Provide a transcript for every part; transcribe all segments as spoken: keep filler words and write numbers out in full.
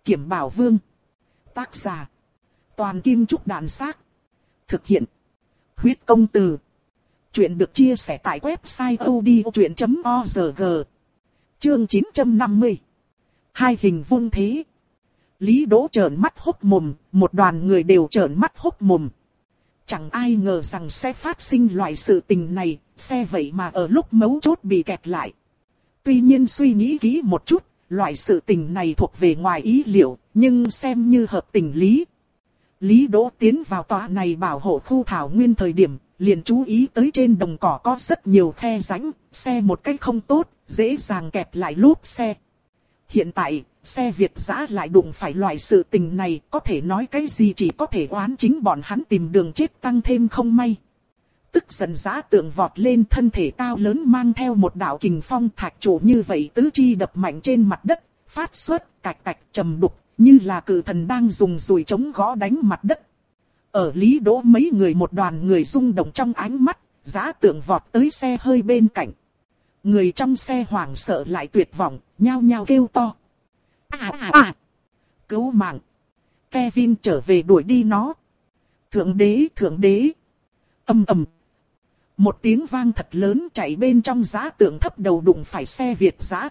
Kiểm Bảo Vương. Tác giả. Toàn Kim Trúc Đàn Xác. Thực hiện. Huyết Công Từ. Chuyện được chia sẻ tại website odchuyện chấm org. Chương chín trăm năm mươi. Hai hình vuông thế. Lý Đỗ trợn mắt hốc mồm, một đoàn người đều trợn mắt hốc mồm. Chẳng ai ngờ rằng sẽ phát sinh loại sự tình này, xe vậy mà ở lúc mấu chốt bị kẹt lại. Tuy nhiên suy nghĩ kỹ một chút, loại sự tình này thuộc về ngoài ý liệu, nhưng xem như hợp tình lý. Lý Đỗ tiến vào tòa này bảo hộ khu thảo nguyên thời điểm, liền chú ý tới trên đồng cỏ có rất nhiều khe rãnh, xe một cách không tốt, dễ dàng kẹp lại lốp xe. Hiện tại, xe Việt dã lại đụng phải loại sự tình này, có thể nói cái gì chỉ có thể oán chính bọn hắn tìm đường chết tăng thêm không may. Tức giận Dã Tượng vọt lên, thân thể cao lớn mang theo một đạo kình phong thạch trụ như vậy tứ chi đập mạnh trên mặt đất, phát xuất cạch cạch trầm đục, như là cự thần đang dùng dùi trống gõ đánh mặt đất. Ở Lý Đỗ mấy người một đoàn người rung động trong ánh mắt, Dã Tượng vọt tới xe hơi bên cạnh. Người trong xe hoảng sợ lại tuyệt vọng, nhao nhao kêu to. À à à! Cứu mạng! Kevin trở về đuổi đi nó! Thượng đế, thượng đế! Ầm ầm! Một tiếng vang thật lớn, chạy bên trong Dã Tượng thấp đầu đụng phải xe Việt dã.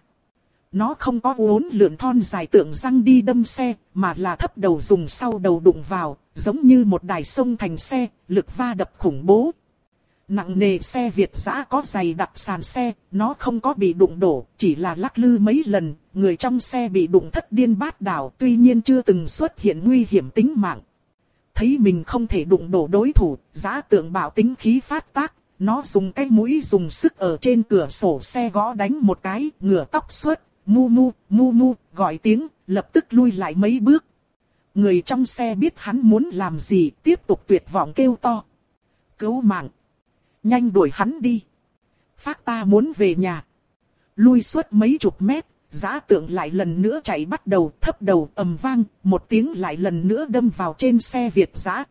Nó không có uốn lượn thon dài tượng răng đi đâm xe, mà là thấp đầu dùng sau đầu đụng vào, giống như một đài sông thành xe, lực va đập khủng bố. Nặng nề xe Việt dã có giày đặc sàn xe, nó không có bị đụng đổ, chỉ là lắc lư mấy lần, người trong xe bị đụng thất điên bát đảo, tuy nhiên chưa từng xuất hiện nguy hiểm tính mạng. Thấy mình không thể đụng đổ đối thủ, Dã Tượng bạo tính khí phát tác, nó dùng cái mũi dùng sức ở trên cửa sổ xe gõ đánh một cái, ngửa tóc suốt, mu mu, mu mu, gọi tiếng, lập tức lui lại mấy bước. Người trong xe biết hắn muốn làm gì, tiếp tục tuyệt vọng kêu to. Cứu mạng! Nhanh đuổi hắn đi! Phác ta muốn về nhà! Lui suốt mấy chục mét, Dã Tượng lại lần nữa chạy bắt đầu, thấp đầu ầm vang, một tiếng lại lần nữa đâm vào trên xe Việt dã.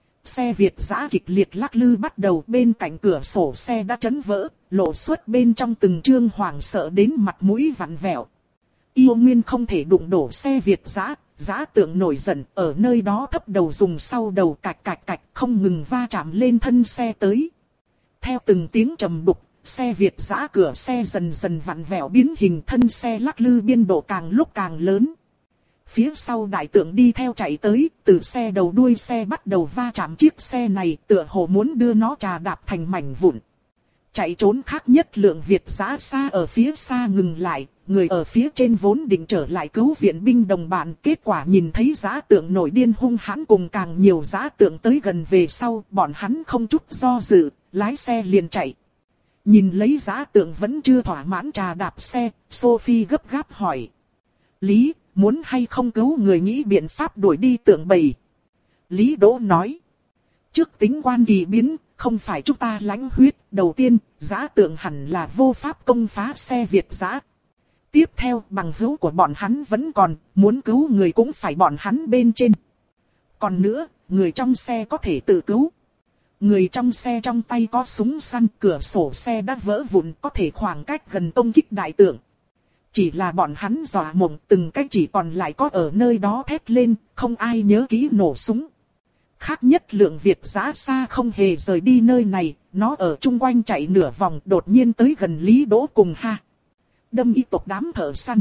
Xe Việt dã kịch liệt lắc lư bắt đầu, bên cạnh cửa sổ xe đã chấn vỡ, lộ xuất bên trong từng trương hoảng sợ đến mặt mũi vặn vẹo. Yêu Nguyên không thể đụng đổ xe Việt dã, Dã Tượng nổi giận, ở nơi đó thấp đầu dùng sau đầu cạch cạch cạch không ngừng va chạm lên thân xe tới. Theo từng tiếng trầm đục, xe Việt dã cửa xe dần dần vặn vẹo biến hình, thân xe lắc lư biên độ càng lúc càng lớn. Phía sau đại tượng đi theo chạy tới, từ xe đầu đuôi xe bắt đầu va chạm chiếc xe này, tựa hồ muốn đưa nó trà đạp thành mảnh vụn. Chạy trốn khác nhất lượng Việt dã xa ở phía xa ngừng lại, người ở phía trên vốn định trở lại cứu viện binh đồng bạn, kết quả nhìn thấy Dã Tượng nổi điên hung hãn cùng càng nhiều Dã Tượng tới gần về sau, bọn hắn không chút do dự, lái xe liền chạy. Nhìn lấy Dã Tượng vẫn chưa thỏa mãn trà đạp xe, Sophie gấp gáp hỏi. Lý, muốn hay không cứu người, nghĩ biện pháp đuổi đi tượng bầy? Lý Đỗ nói. Trước tính quan kỳ biến, không phải chúng ta lãnh huyết, đầu tiên, Dã Tượng hẳn là vô pháp công phá xe Việt dã. Tiếp theo, bằng hữu của bọn hắn vẫn còn, muốn cứu người cũng phải bọn hắn bên trên. Còn nữa, người trong xe có thể tự cứu. Người trong xe trong tay có súng săn, cửa sổ xe đã vỡ vụn, có thể khoảng cách gần công kích đại tượng. Chỉ là bọn hắn dọa mộng, từng cái chỉ còn lại có ở nơi đó thét lên, không ai nhớ kỹ nổ súng. Khác nhất lượng Việt dã xa không hề rời đi nơi này, nó ở chung quanh chạy nửa vòng, đột nhiên tới gần Lý Đỗ cùng Ha. Đâm y tộc đám thợ săn.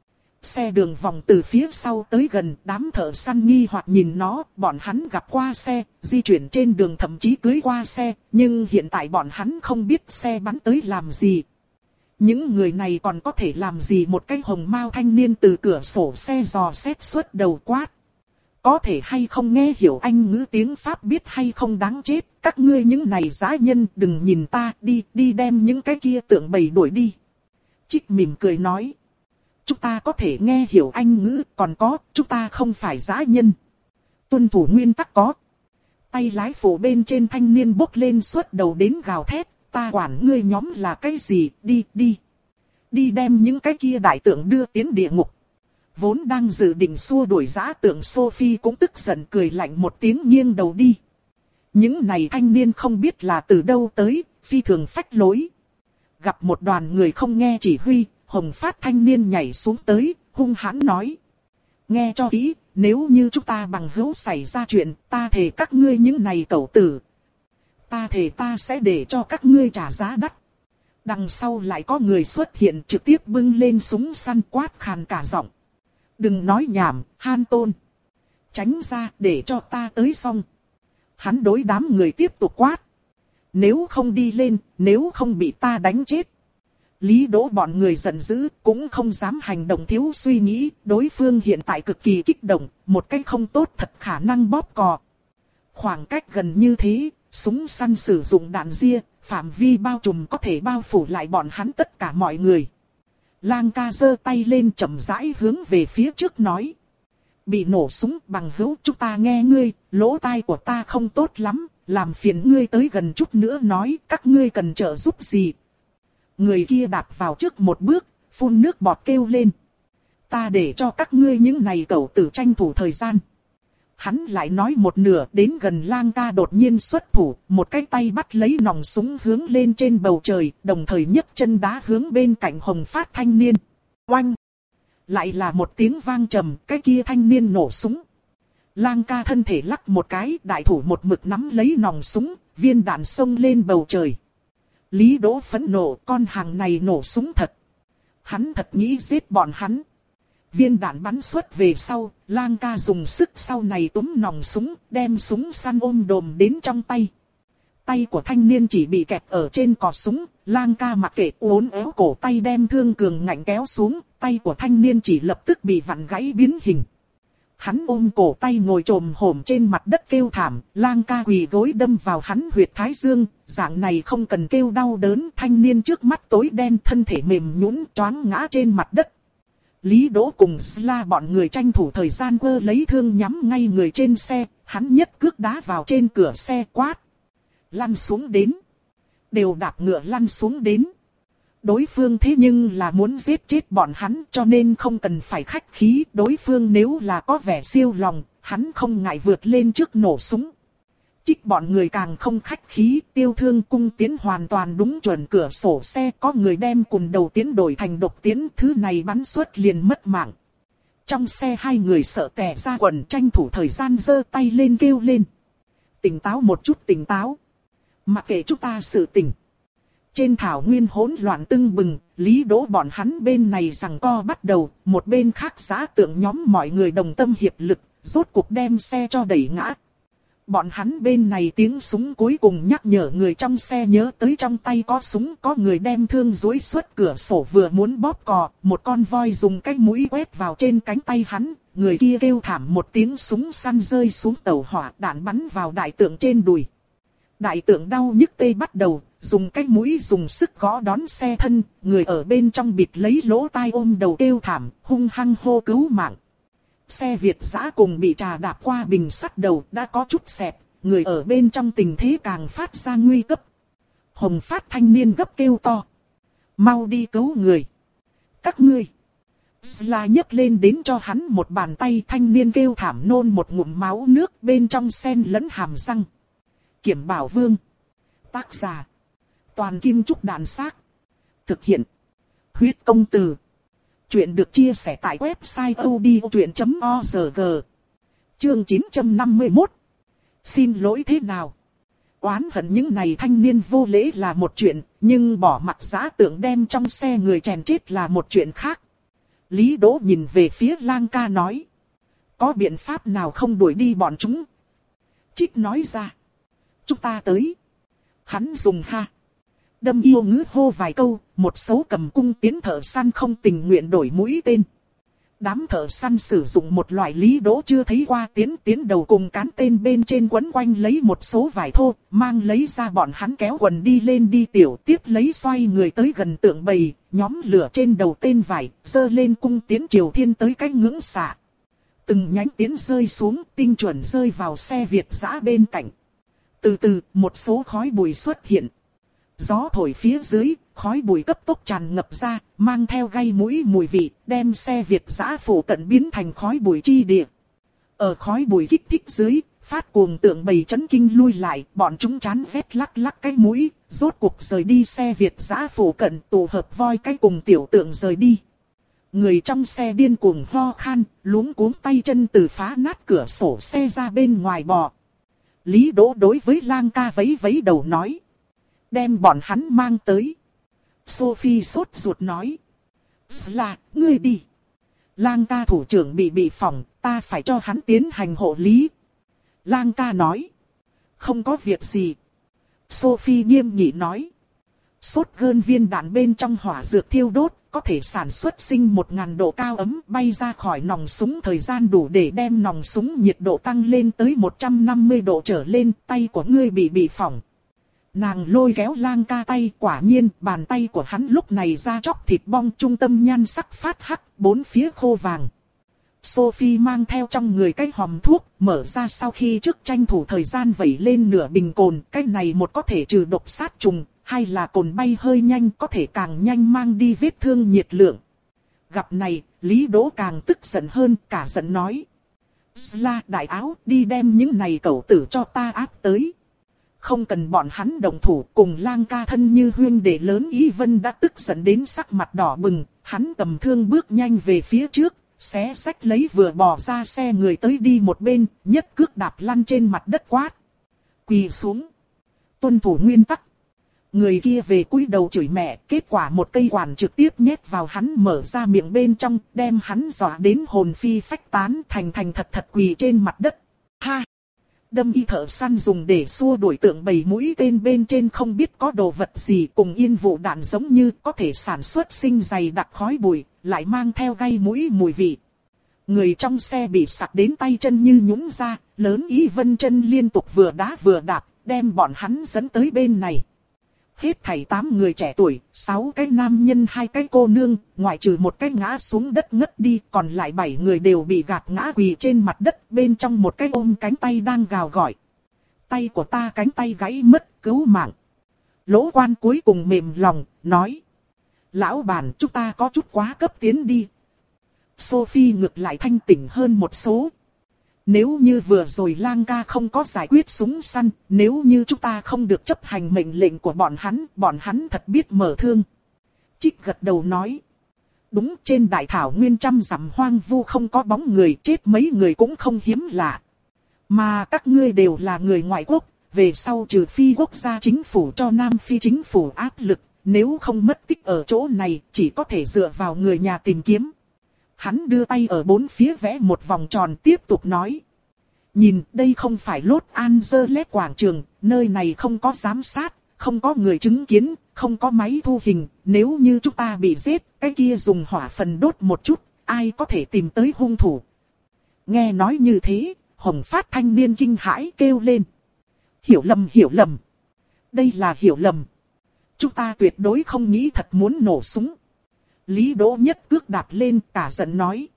Xe đường vòng từ phía sau tới gần, đám thợ săn nghi hoặc nhìn nó, bọn hắn gặp qua xe, di chuyển trên đường thậm chí cưới qua xe, nhưng hiện tại bọn hắn không biết xe bắn tới làm gì. Những người này còn có thể làm gì? Một cái hồng mao thanh niên từ cửa sổ xe dò xét suốt đầu quát. Có thể hay không nghe hiểu Anh ngữ tiếng Pháp, biết hay không đáng chết, các ngươi những này dã nhân, đừng nhìn ta, đi, đi đem những cái kia tượng bầy đuổi đi. Trích mỉm cười nói. Chúng ta có thể nghe hiểu Anh ngữ, còn có, chúng ta không phải dã nhân. Tuân thủ nguyên tắc có. Tay lái phụ bên trên thanh niên bốc lên suốt đầu đến gào thét. Ta quản ngươi nhóm là cái gì, đi, đi. Đi đem những cái kia đại tượng đưa tiến địa ngục. Vốn đang dự định xua đuổi Dã Tượng, Sophie cũng tức giận cười lạnh một tiếng nghiêng đầu đi. Những này thanh niên không biết là từ đâu tới, phi thường phách lối. Gặp một đoàn người không nghe chỉ huy, Hồng Phát thanh niên nhảy xuống tới, hung hãn nói. Nghe cho kỹ, nếu như chúng ta bằng hữu xảy ra chuyện, ta thề các ngươi những này cẩu tử. Ta thề ta sẽ để cho các ngươi trả giá đắt. Đằng sau lại có người xuất hiện trực tiếp bưng lên súng săn quát khàn cả giọng. Đừng nói nhảm, Han Tôn. Tránh ra để cho ta tới xong. Hắn đối đám người tiếp tục quát. Nếu không đi lên, nếu không bị ta đánh chết. Lý Đỗ bọn người giận dữ, cũng không dám hành động thiếu suy nghĩ, đối phương hiện tại cực kỳ kích động, một cách không tốt thật khả năng bóp cò. Khoảng cách gần như thế, súng săn sử dụng đạn ria, phạm vi bao trùm có thể bao phủ lại bọn hắn tất cả mọi người. Lang ca giơ tay lên chậm rãi hướng về phía trước nói. Bị nổ súng bằng hữu chúng ta nghe ngươi, lỗ tai của ta không tốt lắm, làm phiền ngươi tới gần chút nữa nói các ngươi cần trợ giúp gì. Người kia đạp vào trước một bước, phun nước bọt kêu lên. Ta để cho các ngươi những này cẩu tử tranh thủ thời gian. Hắn lại nói một nửa đến gần Lang ca đột nhiên xuất thủ, một cái tay bắt lấy nòng súng hướng lên trên bầu trời, đồng thời nhấc chân đá hướng bên cạnh Hồng Phát thanh niên. Oanh! Lại là một tiếng vang trầm, cái kia thanh niên nổ súng. Lang ca thân thể lắc một cái, đại thủ một mực nắm lấy nòng súng, viên đạn xông lên bầu trời. Lý Đỗ phẫn nộ, con hàng này nổ súng thật. Hắn thật nghĩ giết bọn hắn. Viên đạn bắn xuất về sau, Lang ca dùng sức sau này túm nòng súng, đem súng săn ôm đồm đến trong tay. Tay của thanh niên chỉ bị kẹp ở trên cò súng, Lang ca mặc kệ uốn éo cổ tay đem thương cường ngạnh kéo xuống, tay của thanh niên chỉ lập tức bị vặn gãy biến hình. Hắn ôm cổ tay ngồi trồm hổm trên mặt đất kêu thảm, Lang ca quỳ gối đâm vào hắn huyệt thái dương, dạng này không cần kêu đau đớn, thanh niên trước mắt tối đen thân thể mềm nhũn choáng ngã trên mặt đất. Lý Đỗ cùng Sla bọn người tranh thủ thời gian quơ lấy thương nhắm ngay người trên xe, hắn nhất cước đá vào trên cửa xe quát. Lăn xuống đến. Đều đạp ngựa lăn xuống đến. Đối phương thế nhưng là muốn giết chết bọn hắn cho nên không cần phải khách khí. Đối phương nếu là có vẻ siêu lòng, hắn không ngại vượt lên trước nổ súng. Chích bọn người càng không khách khí, tiêu thương cung tiến hoàn toàn đúng chuẩn cửa sổ xe. Có người đem cùn đầu tiến đổi thành độc tiến, thứ này bắn suốt liền mất mạng. Trong xe hai người sợ tè ra quần tranh thủ thời gian giơ tay lên kêu lên. Tỉnh táo một chút tỉnh táo. Mặc kệ chúng ta sự tỉnh. Trên thảo nguyên hỗn loạn tưng bừng, Lý Đỗ bọn hắn bên này giằng co bắt đầu, một bên khác giã tượng nhóm mọi người đồng tâm hiệp lực, rốt cuộc đem xe cho đẩy ngã. Bọn hắn bên này tiếng súng cuối cùng nhắc nhở người trong xe nhớ tới trong tay có súng, có người đem thương duỗi xuất cửa sổ vừa muốn bóp cò, một con voi dùng cái mũi quét vào trên cánh tay hắn, người kia kêu thảm một tiếng súng săn rơi xuống tàu hỏa, đạn bắn vào đại tượng trên đùi. Đại tượng đau nhức tê bắt đầu, dùng cái mũi dùng sức gõ đón xe thân, người ở bên trong bịt lấy lỗ tai ôm đầu kêu thảm, hung hăng hô cứu mạng. Xe Việt dã cùng bị trà đạp qua bình sắt đầu đã có chút xẹp, người ở bên trong tình thế càng phát ra nguy cấp. Hồng Phát thanh niên gấp kêu to. Mau đi cứu người. Các ngươi. Sla nhấc lên đến cho hắn một bàn tay, thanh niên kêu thảm nôn một ngụm máu nước bên trong xen lẫn hàm răng. Kiểm Bảo Vương. Tác giả. Toàn Kim Trúc Đạn Xác. Thực hiện. Huyết Công Từ. Chuyện được chia sẻ tại website odchuyện chấm org. Chương chín trăm năm mươi mốt. Xin lỗi thế nào? Oán hận những này thanh niên vô lễ là một chuyện, nhưng bỏ mặt giã tượng đem trong xe người chèn chết là một chuyện khác. Lý Đỗ nhìn về phía Lang ca nói. Có biện pháp nào không đuổi đi bọn chúng? Trích nói ra. Chúng ta tới. Hắn dùng ha. Đâm yêu ngữ hô vài câu, một số cầm cung tiến thợ săn không tình nguyện đổi mũi tên. Đám thợ săn sử dụng một loại Lý Đỗ chưa thấy qua tiến tiến đầu cùng cán tên bên trên quấn quanh lấy một số vải thô, mang lấy ra bọn hắn kéo quần đi lên đi tiểu tiếp lấy xoay người tới gần tượng bầy, nhóm lửa trên đầu tên vải, dơ lên cung tiến Triều Thiên tới cách ngưỡng xạ. Từng nhánh tiến rơi xuống, tinh chuẩn rơi vào xe Việt dã bên cạnh. Từ từ, một số khói bụi xuất hiện. Gió thổi phía dưới, khói bụi cấp tốc tràn ngập ra, mang theo gây mũi mùi vị, đem xe Việt dã phủ cận biến thành khói bụi chi địa. Ở khói bụi kích thích dưới, phát cuồng tượng bầy chấn kinh lui lại, bọn chúng chán ghét lắc lắc cái mũi, rốt cuộc rời đi xe Việt dã phủ cận tụ hợp voi cái cùng tiểu tượng rời đi. Người trong xe điên cuồng ho khan, luống cuống tay chân từ phá nát cửa sổ xe ra bên ngoài bò. Lý Đỗ đối với Lang ca vẫy vẫy đầu nói. Đem bọn hắn mang tới. Sophie sốt ruột nói. Là, ngươi đi. Lang ca thủ trưởng bị bị phỏng, ta phải cho hắn tiến hành hộ lý. Lang ca nói. Không có việc gì. Sophie nghiêm nghị nói. Sốt gơn viên đạn bên trong hỏa dược thiêu đốt, có thể sản xuất sinh một nghìn độ cao ấm bay ra khỏi nòng súng, thời gian đủ để đem nòng súng nhiệt độ tăng lên tới một trăm năm mươi độ trở lên, tay của ngươi bị bị phỏng. Nàng lôi kéo Lang ca tay, quả nhiên bàn tay của hắn lúc này da chóc thịt bong, trung tâm nhan sắc phát hắc, bốn phía khô vàng. Sophie mang theo trong người cái hòm thuốc, mở ra sau khi trước tranh thủ thời gian vẩy lên nửa bình cồn, cái này một có thể trừ độc sát trùng, hay là cồn bay hơi nhanh có thể càng nhanh mang đi vết thương nhiệt lượng. Gặp này, Lý Đỗ càng tức giận hơn, cả giận nói. Sla đại áo, đi đem những này cẩu tử cho ta áp tới. Không cần bọn hắn đồng thủ, cùng Lang ca thân như huyên đệ lớn Ý Vân đã tức giận đến sắc mặt đỏ bừng, hắn cầm thương bước nhanh về phía trước, xé xách lấy vừa bỏ ra xe người tới đi một bên, nhất cước đạp lăn trên mặt đất quát. Quỳ xuống. Tuân thủ nguyên tắc. Người kia về cúi đầu chửi mẹ, kết quả một cây quản trực tiếp nhét vào hắn mở ra miệng bên trong, đem hắn dọa đến hồn phi phách tán, thành thành thật thật quỳ trên mặt đất. Ha! Đâm y thợ săn dùng để xua đuổi tượng bầy mũi tên bên trên không biết có đồ vật gì, cùng yên vụ đạn giống như có thể sản xuất sinh dày đặc khói bụi, lại mang theo gây mũi mùi vị. Người trong xe bị sặc đến tay chân như nhũn ra, lớn Ý Vân chân liên tục vừa đá vừa đạp, đem bọn hắn dẫn tới bên này. Hết thảy tám người trẻ tuổi, sáu cái nam nhân, hai cái cô nương, ngoại trừ một cái ngã xuống đất ngất đi, còn lại bảy người đều bị gạt ngã quỳ trên mặt đất, bên trong một cái ôm cánh tay đang gào gọi. Tay của ta cánh tay gãy mất, cứu mạng. Lỗ Quan cuối cùng mềm lòng, nói. Lão bản, chúng ta có chút quá cấp tiến đi. Sophie ngược lại thanh tỉnh hơn một số. Nếu như vừa rồi Lang ca không có giải quyết súng săn, nếu như chúng ta không được chấp hành mệnh lệnh của bọn hắn, bọn hắn thật biết mở thương. Trích gật đầu nói. Đúng, trên đại thảo nguyên trăm dặm hoang vu không có bóng người, chết mấy người cũng không hiếm lạ. Mà các ngươi đều là người ngoại quốc, về sau trừ phi quốc gia chính phủ cho Nam Phi chính phủ áp lực, nếu không mất tích ở chỗ này, chỉ có thể dựa vào người nhà tìm kiếm. Hắn đưa tay ở bốn phía vẽ một vòng tròn tiếp tục nói. Nhìn, đây không phải Los Angeles quảng trường, nơi này không có giám sát, không có người chứng kiến, không có máy thu hình. Nếu như chúng ta bị giết, cái kia dùng hỏa phần đốt một chút, ai có thể tìm tới hung thủ. Nghe nói như thế, Hồng Phát thanh niên kinh hãi kêu lên. Hiểu lầm, hiểu lầm. Đây là hiểu lầm. Chúng ta tuyệt đối không nghĩ thật muốn nổ súng. Lý Đỗ nhất cước đạp lên, cả giận nói.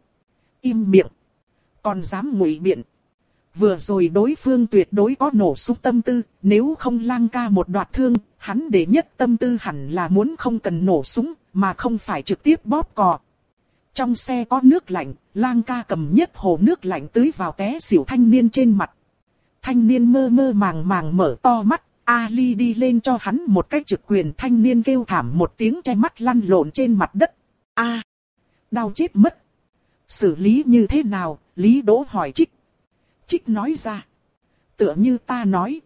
Im miệng. Còn dám ngụy biện. Vừa rồi đối phương tuyệt đối có nổ súng tâm tư, nếu không Lang ca một đoạt thương, hắn để nhất tâm tư hẳn là muốn không cần nổ súng, mà không phải trực tiếp bóp cò. Trong xe có nước lạnh, Lang ca cầm nhất hồ nước lạnh tưới vào té xỉu thanh niên trên mặt. Thanh niên mơ mơ màng màng mở to mắt, Ali đi lên cho hắn một cái trực quyền, thanh niên kêu thảm một tiếng che mắt lăn lộn trên mặt đất. A, à, đau chết mất. Xử lý như thế nào? Lý Đỗ hỏi Trích. Trích nói ra. Tựa như ta nói.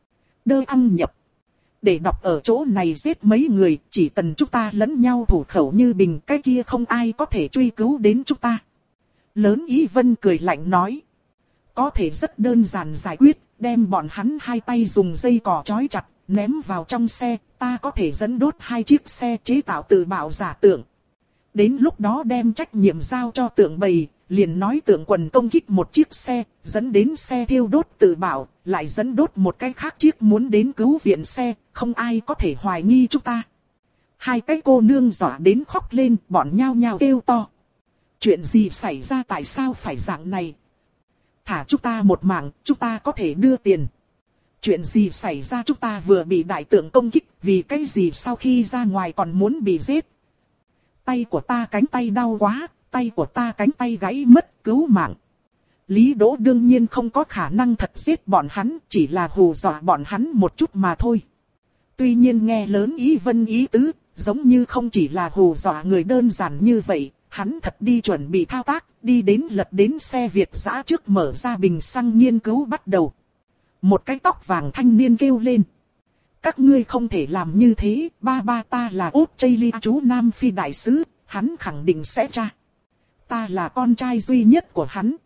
Đơ ăn nhập. Để đọc ở chỗ này giết mấy người, chỉ cần chúng ta lẫn nhau thủ khẩu như bình, cái kia không ai có thể truy cứu đến chúng ta. Lớn Ý Vân cười lạnh nói. Có thể rất đơn giản giải quyết, đem bọn hắn hai tay dùng dây cỏ trói chặt, ném vào trong xe, ta có thể dẫn đốt hai chiếc xe chế tạo tự bạo giả tượng. Đến lúc đó đem trách nhiệm giao cho tượng bầy, liền nói tượng quần công kích một chiếc xe, dẫn đến xe thiêu đốt tự bạo, lại dẫn đốt một cái khác chiếc muốn đến cứu viện xe, không ai có thể hoài nghi chúng ta. Hai cái cô nương dọa đến khóc lên, bọn nhao nhao kêu to. Chuyện gì xảy ra, tại sao phải dạng này? Thả chúng ta một mạng, chúng ta có thể đưa tiền. Chuyện gì xảy ra, chúng ta vừa bị đại tượng công kích, vì cái gì sau khi ra ngoài còn muốn bị giết? Tay của ta cánh tay đau quá, tay của ta cánh tay gãy mất, cứu mạng. Lý Đỗ đương nhiên không có khả năng thật giết bọn hắn, chỉ là hù dọa bọn hắn một chút mà thôi. Tuy nhiên nghe lớn Ý Vân ý tứ, giống như không chỉ là hù dọa người đơn giản như vậy, hắn thật đi chuẩn bị thao tác, đi đến lật đến xe Việt dã trước mở ra bình xăng nghiên cứu bắt đầu. Một cái tóc vàng thanh niên kêu lên. Các ngươi không thể làm như thế, ba ba ta là Australia chú Nam Phi đại sứ, hắn khẳng định sẽ tra. Ta là con trai duy nhất của hắn.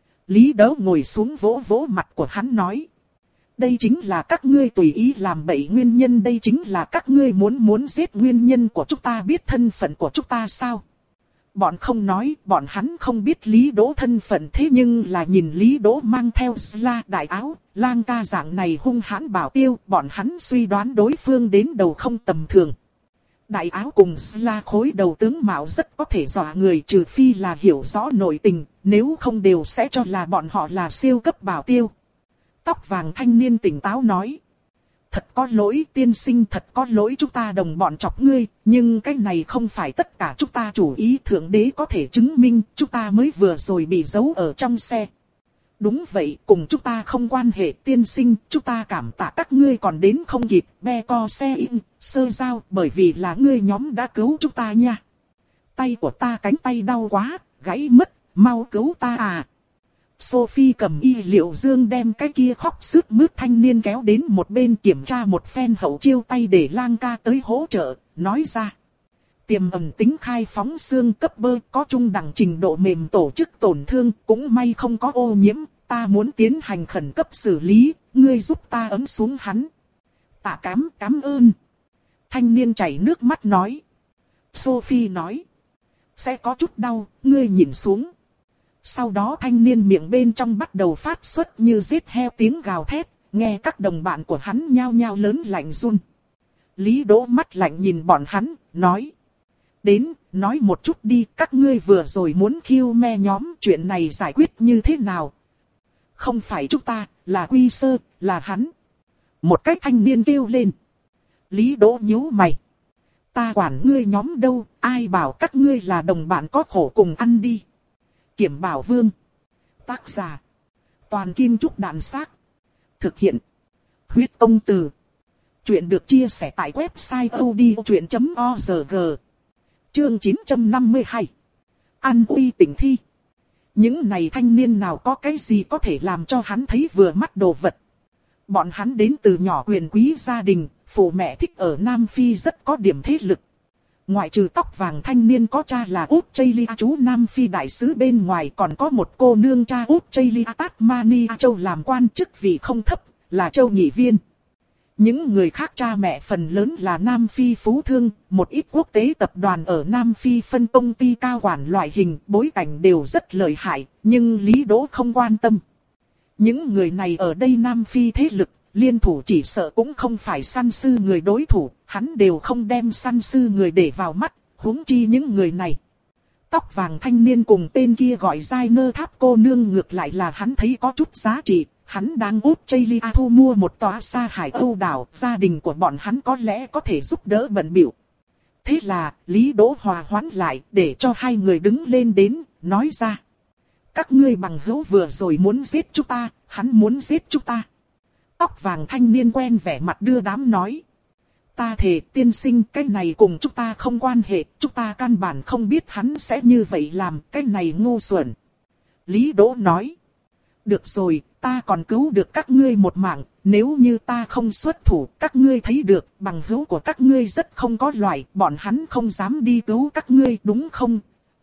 Lý Đấu ngồi xuống vỗ vỗ mặt của hắn nói. Đây chính là các ngươi tùy ý làm bậy nguyên nhân, đây chính là các ngươi muốn muốn giết nguyên nhân của chúng ta, biết thân phận của chúng ta sao? Bọn không nói, bọn hắn không biết Lý Đỗ thân phận, thế nhưng là nhìn Lý Đỗ mang theo Sla đại áo, lang ca dạng này hung hãn bảo tiêu, bọn hắn suy đoán đối phương đến đầu không tầm thường. Đại áo cùng Sla khối đầu tướng mạo rất có thể dọa người, trừ phi là hiểu rõ nội tình, nếu không đều sẽ cho là bọn họ là siêu cấp bảo tiêu. Tóc vàng thanh niên tỉnh táo nói. Thật có lỗi tiên sinh, thật có lỗi chúng ta đồng bọn chọc ngươi, nhưng cái này không phải tất cả chúng ta chủ ý, thượng đế có thể chứng minh chúng ta mới vừa rồi bị giấu ở trong xe. Đúng vậy, cùng chúng ta không quan hệ tiên sinh, chúng ta cảm tạ các ngươi còn đến không kịp, be co xe in, sơ giao, bởi vì là ngươi nhóm đã cứu chúng ta nha. Tay của ta cánh tay đau quá, gãy mất, mau cứu ta à. Sophie cầm y liệu dương đem cái kia khóc sướt mướt thanh niên kéo đến một bên kiểm tra một phen hậu chiêu tay để lang ca tới hỗ trợ, nói ra. Tiềm ẩn tính khai phóng xương cấp bơ có trung đẳng trình độ mềm tổ chức tổn thương, cũng may không có ô nhiễm, ta muốn tiến hành khẩn cấp xử lý, ngươi giúp ta ấm xuống hắn. Tạ cám, cám ơn. Thanh niên chảy nước mắt nói. Sophie nói. Sẽ có chút đau, ngươi nhìn xuống. Sau đó thanh niên miệng bên trong bắt đầu phát xuất như giết heo tiếng gào thét, nghe các đồng bạn của hắn nhao nhao lớn lạnh run. Lý Đỗ mắt lạnh nhìn bọn hắn, nói. Đến, nói một chút đi, các ngươi vừa rồi muốn khiêu me nhóm, chuyện này giải quyết như thế nào? Không phải chúng ta, là Quy Sơ, là hắn. Một cái thanh niên kêu lên. Lý Đỗ nhíu mày. Ta quản ngươi nhóm đâu, ai bảo các ngươi là đồng bạn có khổ cùng ăn đi. Kiểm Bảo Vương. Tác giả. Toàn Kim Trúc Đạn Xác. Thực hiện. Huyết Công Từ. Chuyện được chia sẻ tại website odchuyện chấm org. Chương chín trăm năm mươi hai. An uy tỉnh thi. Những này thanh niên nào có cái gì có thể làm cho hắn thấy vừa mắt đồ vật. Bọn hắn đến từ nhỏ quyền quý gia đình, phụ mẹ thích ở Nam Phi rất có điểm thế lực. Ngoại trừ tóc vàng thanh niên có cha là Australia chú Nam Phi đại sứ bên ngoài, còn có một cô nương cha Australia Tasmania châu làm quan chức vị không thấp, là châu nghị viên. Những người khác cha mẹ phần lớn là Nam Phi phú thương, một ít quốc tế tập đoàn ở Nam Phi phân công ty cao quản loại hình, bối cảnh đều rất lợi hại, nhưng Lý Đỗ không quan tâm. Những người này ở đây Nam Phi thế lực, liên thủ chỉ sợ cũng không phải săn sư người đối thủ, hắn đều không đem săn sư người để vào mắt, huống chi những người này. Tóc vàng thanh niên cùng tên kia gọi giai nơ tháp cô nương ngược lại là hắn thấy có chút giá trị, hắn đang Australia thu mua một tòa sa hải Âu đảo, gia đình của bọn hắn có lẽ có thể giúp đỡ bận bịu. Thế là, Lý Đỗ hòa hoãn lại, để cho hai người đứng lên đến, nói ra. Các ngươi bằng hữu vừa rồi muốn giết chúng ta, hắn muốn giết chúng ta. Tóc vàng thanh niên quen vẻ mặt đưa đám nói. Ta thề tiên sinh, cái này cùng chúng ta không quan hệ, chúng ta căn bản không biết hắn sẽ như vậy làm, cái này ngu xuẩn. Lý Đỗ nói. Được rồi, ta còn cứu được các ngươi một mạng, nếu như ta không xuất thủ, các ngươi thấy được, bằng hữu của các ngươi rất không có loại, bọn hắn không dám đi cứu các ngươi, đúng không?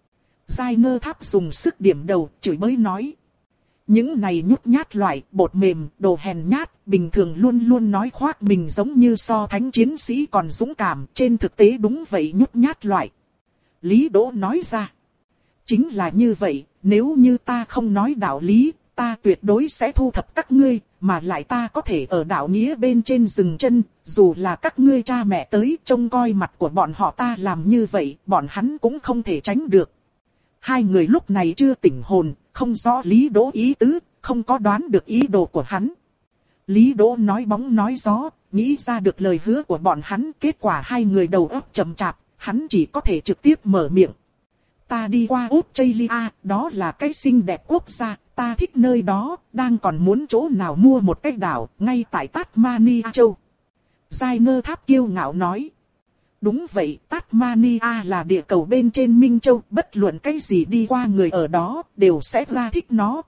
Giai nơ tháp dùng sức điểm đầu, chửi bới nói. Những này nhút nhát loại, bột mềm, đồ hèn nhát, bình thường luôn luôn nói khoác mình giống như so thánh chiến sĩ còn dũng cảm, trên thực tế đúng vậy nhút nhát loại. Lý Đỗ nói ra. Chính là như vậy, nếu như ta không nói đạo lý, ta tuyệt đối sẽ thu thập các ngươi, mà lại ta có thể ở đạo nghĩa bên trên dừng chân, dù là các ngươi cha mẹ tới trông coi mặt của bọn họ ta làm như vậy, bọn hắn cũng không thể tránh được. Hai người lúc này chưa tỉnh hồn, không rõ Lý Đỗ ý tứ, không có đoán được ý đồ của hắn. Lý Đỗ nói bóng nói gió, nghĩ ra được lời hứa của bọn hắn, kết quả hai người đầu óc chậm chạp, hắn chỉ có thể trực tiếp mở miệng. Ta đi qua Australia, đó là cái xinh đẹp quốc gia, ta thích nơi đó, đang còn muốn chỗ nào mua một cái đảo, ngay tại Tasmania châu. Giai nơ tháp kiêu ngạo nói. Đúng vậy, Tasmania là địa cầu bên trên Minh Châu, bất luận cái gì đi qua người ở đó, đều sẽ ra thích nó.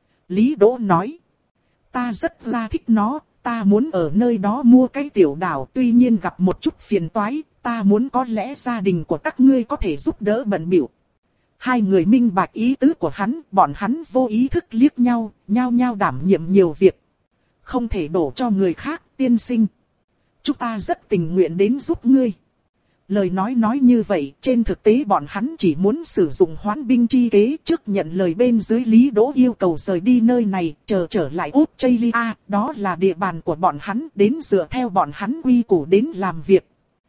Lý Đỗ nói, ta rất ra thích nó, ta muốn ở nơi đó mua cái tiểu đảo, tuy nhiên gặp một chút phiền toái, ta muốn có lẽ gia đình của các ngươi có thể giúp đỡ bận bịu. Hai người minh bạch ý tứ của hắn, bọn hắn vô ý thức liếc nhau, nhao nhao đảm nhiệm nhiều việc. Không thể đổ cho người khác, tiên sinh. Chúng ta rất tình nguyện đến giúp ngươi. Lời nói nói như vậy, trên thực tế bọn hắn chỉ muốn sử dụng hoán binh chi kế, trước nhận lời bên dưới Lý Đỗ yêu cầu rời đi nơi này, chờ trở lại Australia, đó là địa bàn của bọn hắn, đến dựa theo bọn hắn quy củ đến làm việc.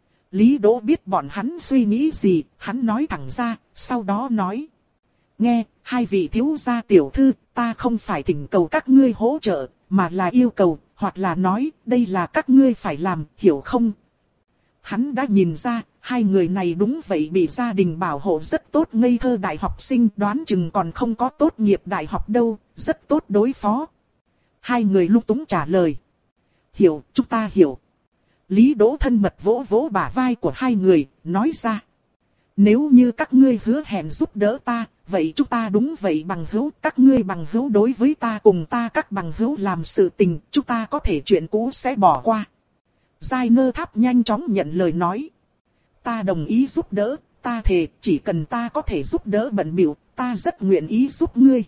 Lý Đỗ biết bọn hắn suy nghĩ gì, hắn nói thẳng ra, sau đó nói. Nghe, hai vị thiếu gia tiểu thư, ta không phải thỉnh cầu các ngươi hỗ trợ, mà là yêu cầu, hoặc là nói, đây là các ngươi phải làm, hiểu không? Hắn đã nhìn ra, hai người này đúng vậy bị gia đình bảo hộ rất tốt, ngây thơ đại học sinh, đoán chừng còn không có tốt nghiệp đại học đâu, rất tốt đối phó. Hai người lung túng trả lời. Hiểu, chúng ta hiểu. Lý Đỗ thân mật vỗ vỗ bả vai của hai người, nói ra. Nếu như các ngươi hứa hẹn giúp đỡ ta, vậy chúng ta đúng vậy bằng hữu, các ngươi bằng hữu đối với ta cùng ta các bằng hữu làm sự tình, chúng ta có thể chuyện cũ sẽ bỏ qua. Giai Nơ Tháp nhanh chóng nhận lời nói. Ta đồng ý giúp đỡ, ta thề chỉ cần ta có thể giúp đỡ bận bịu, ta rất nguyện ý giúp ngươi.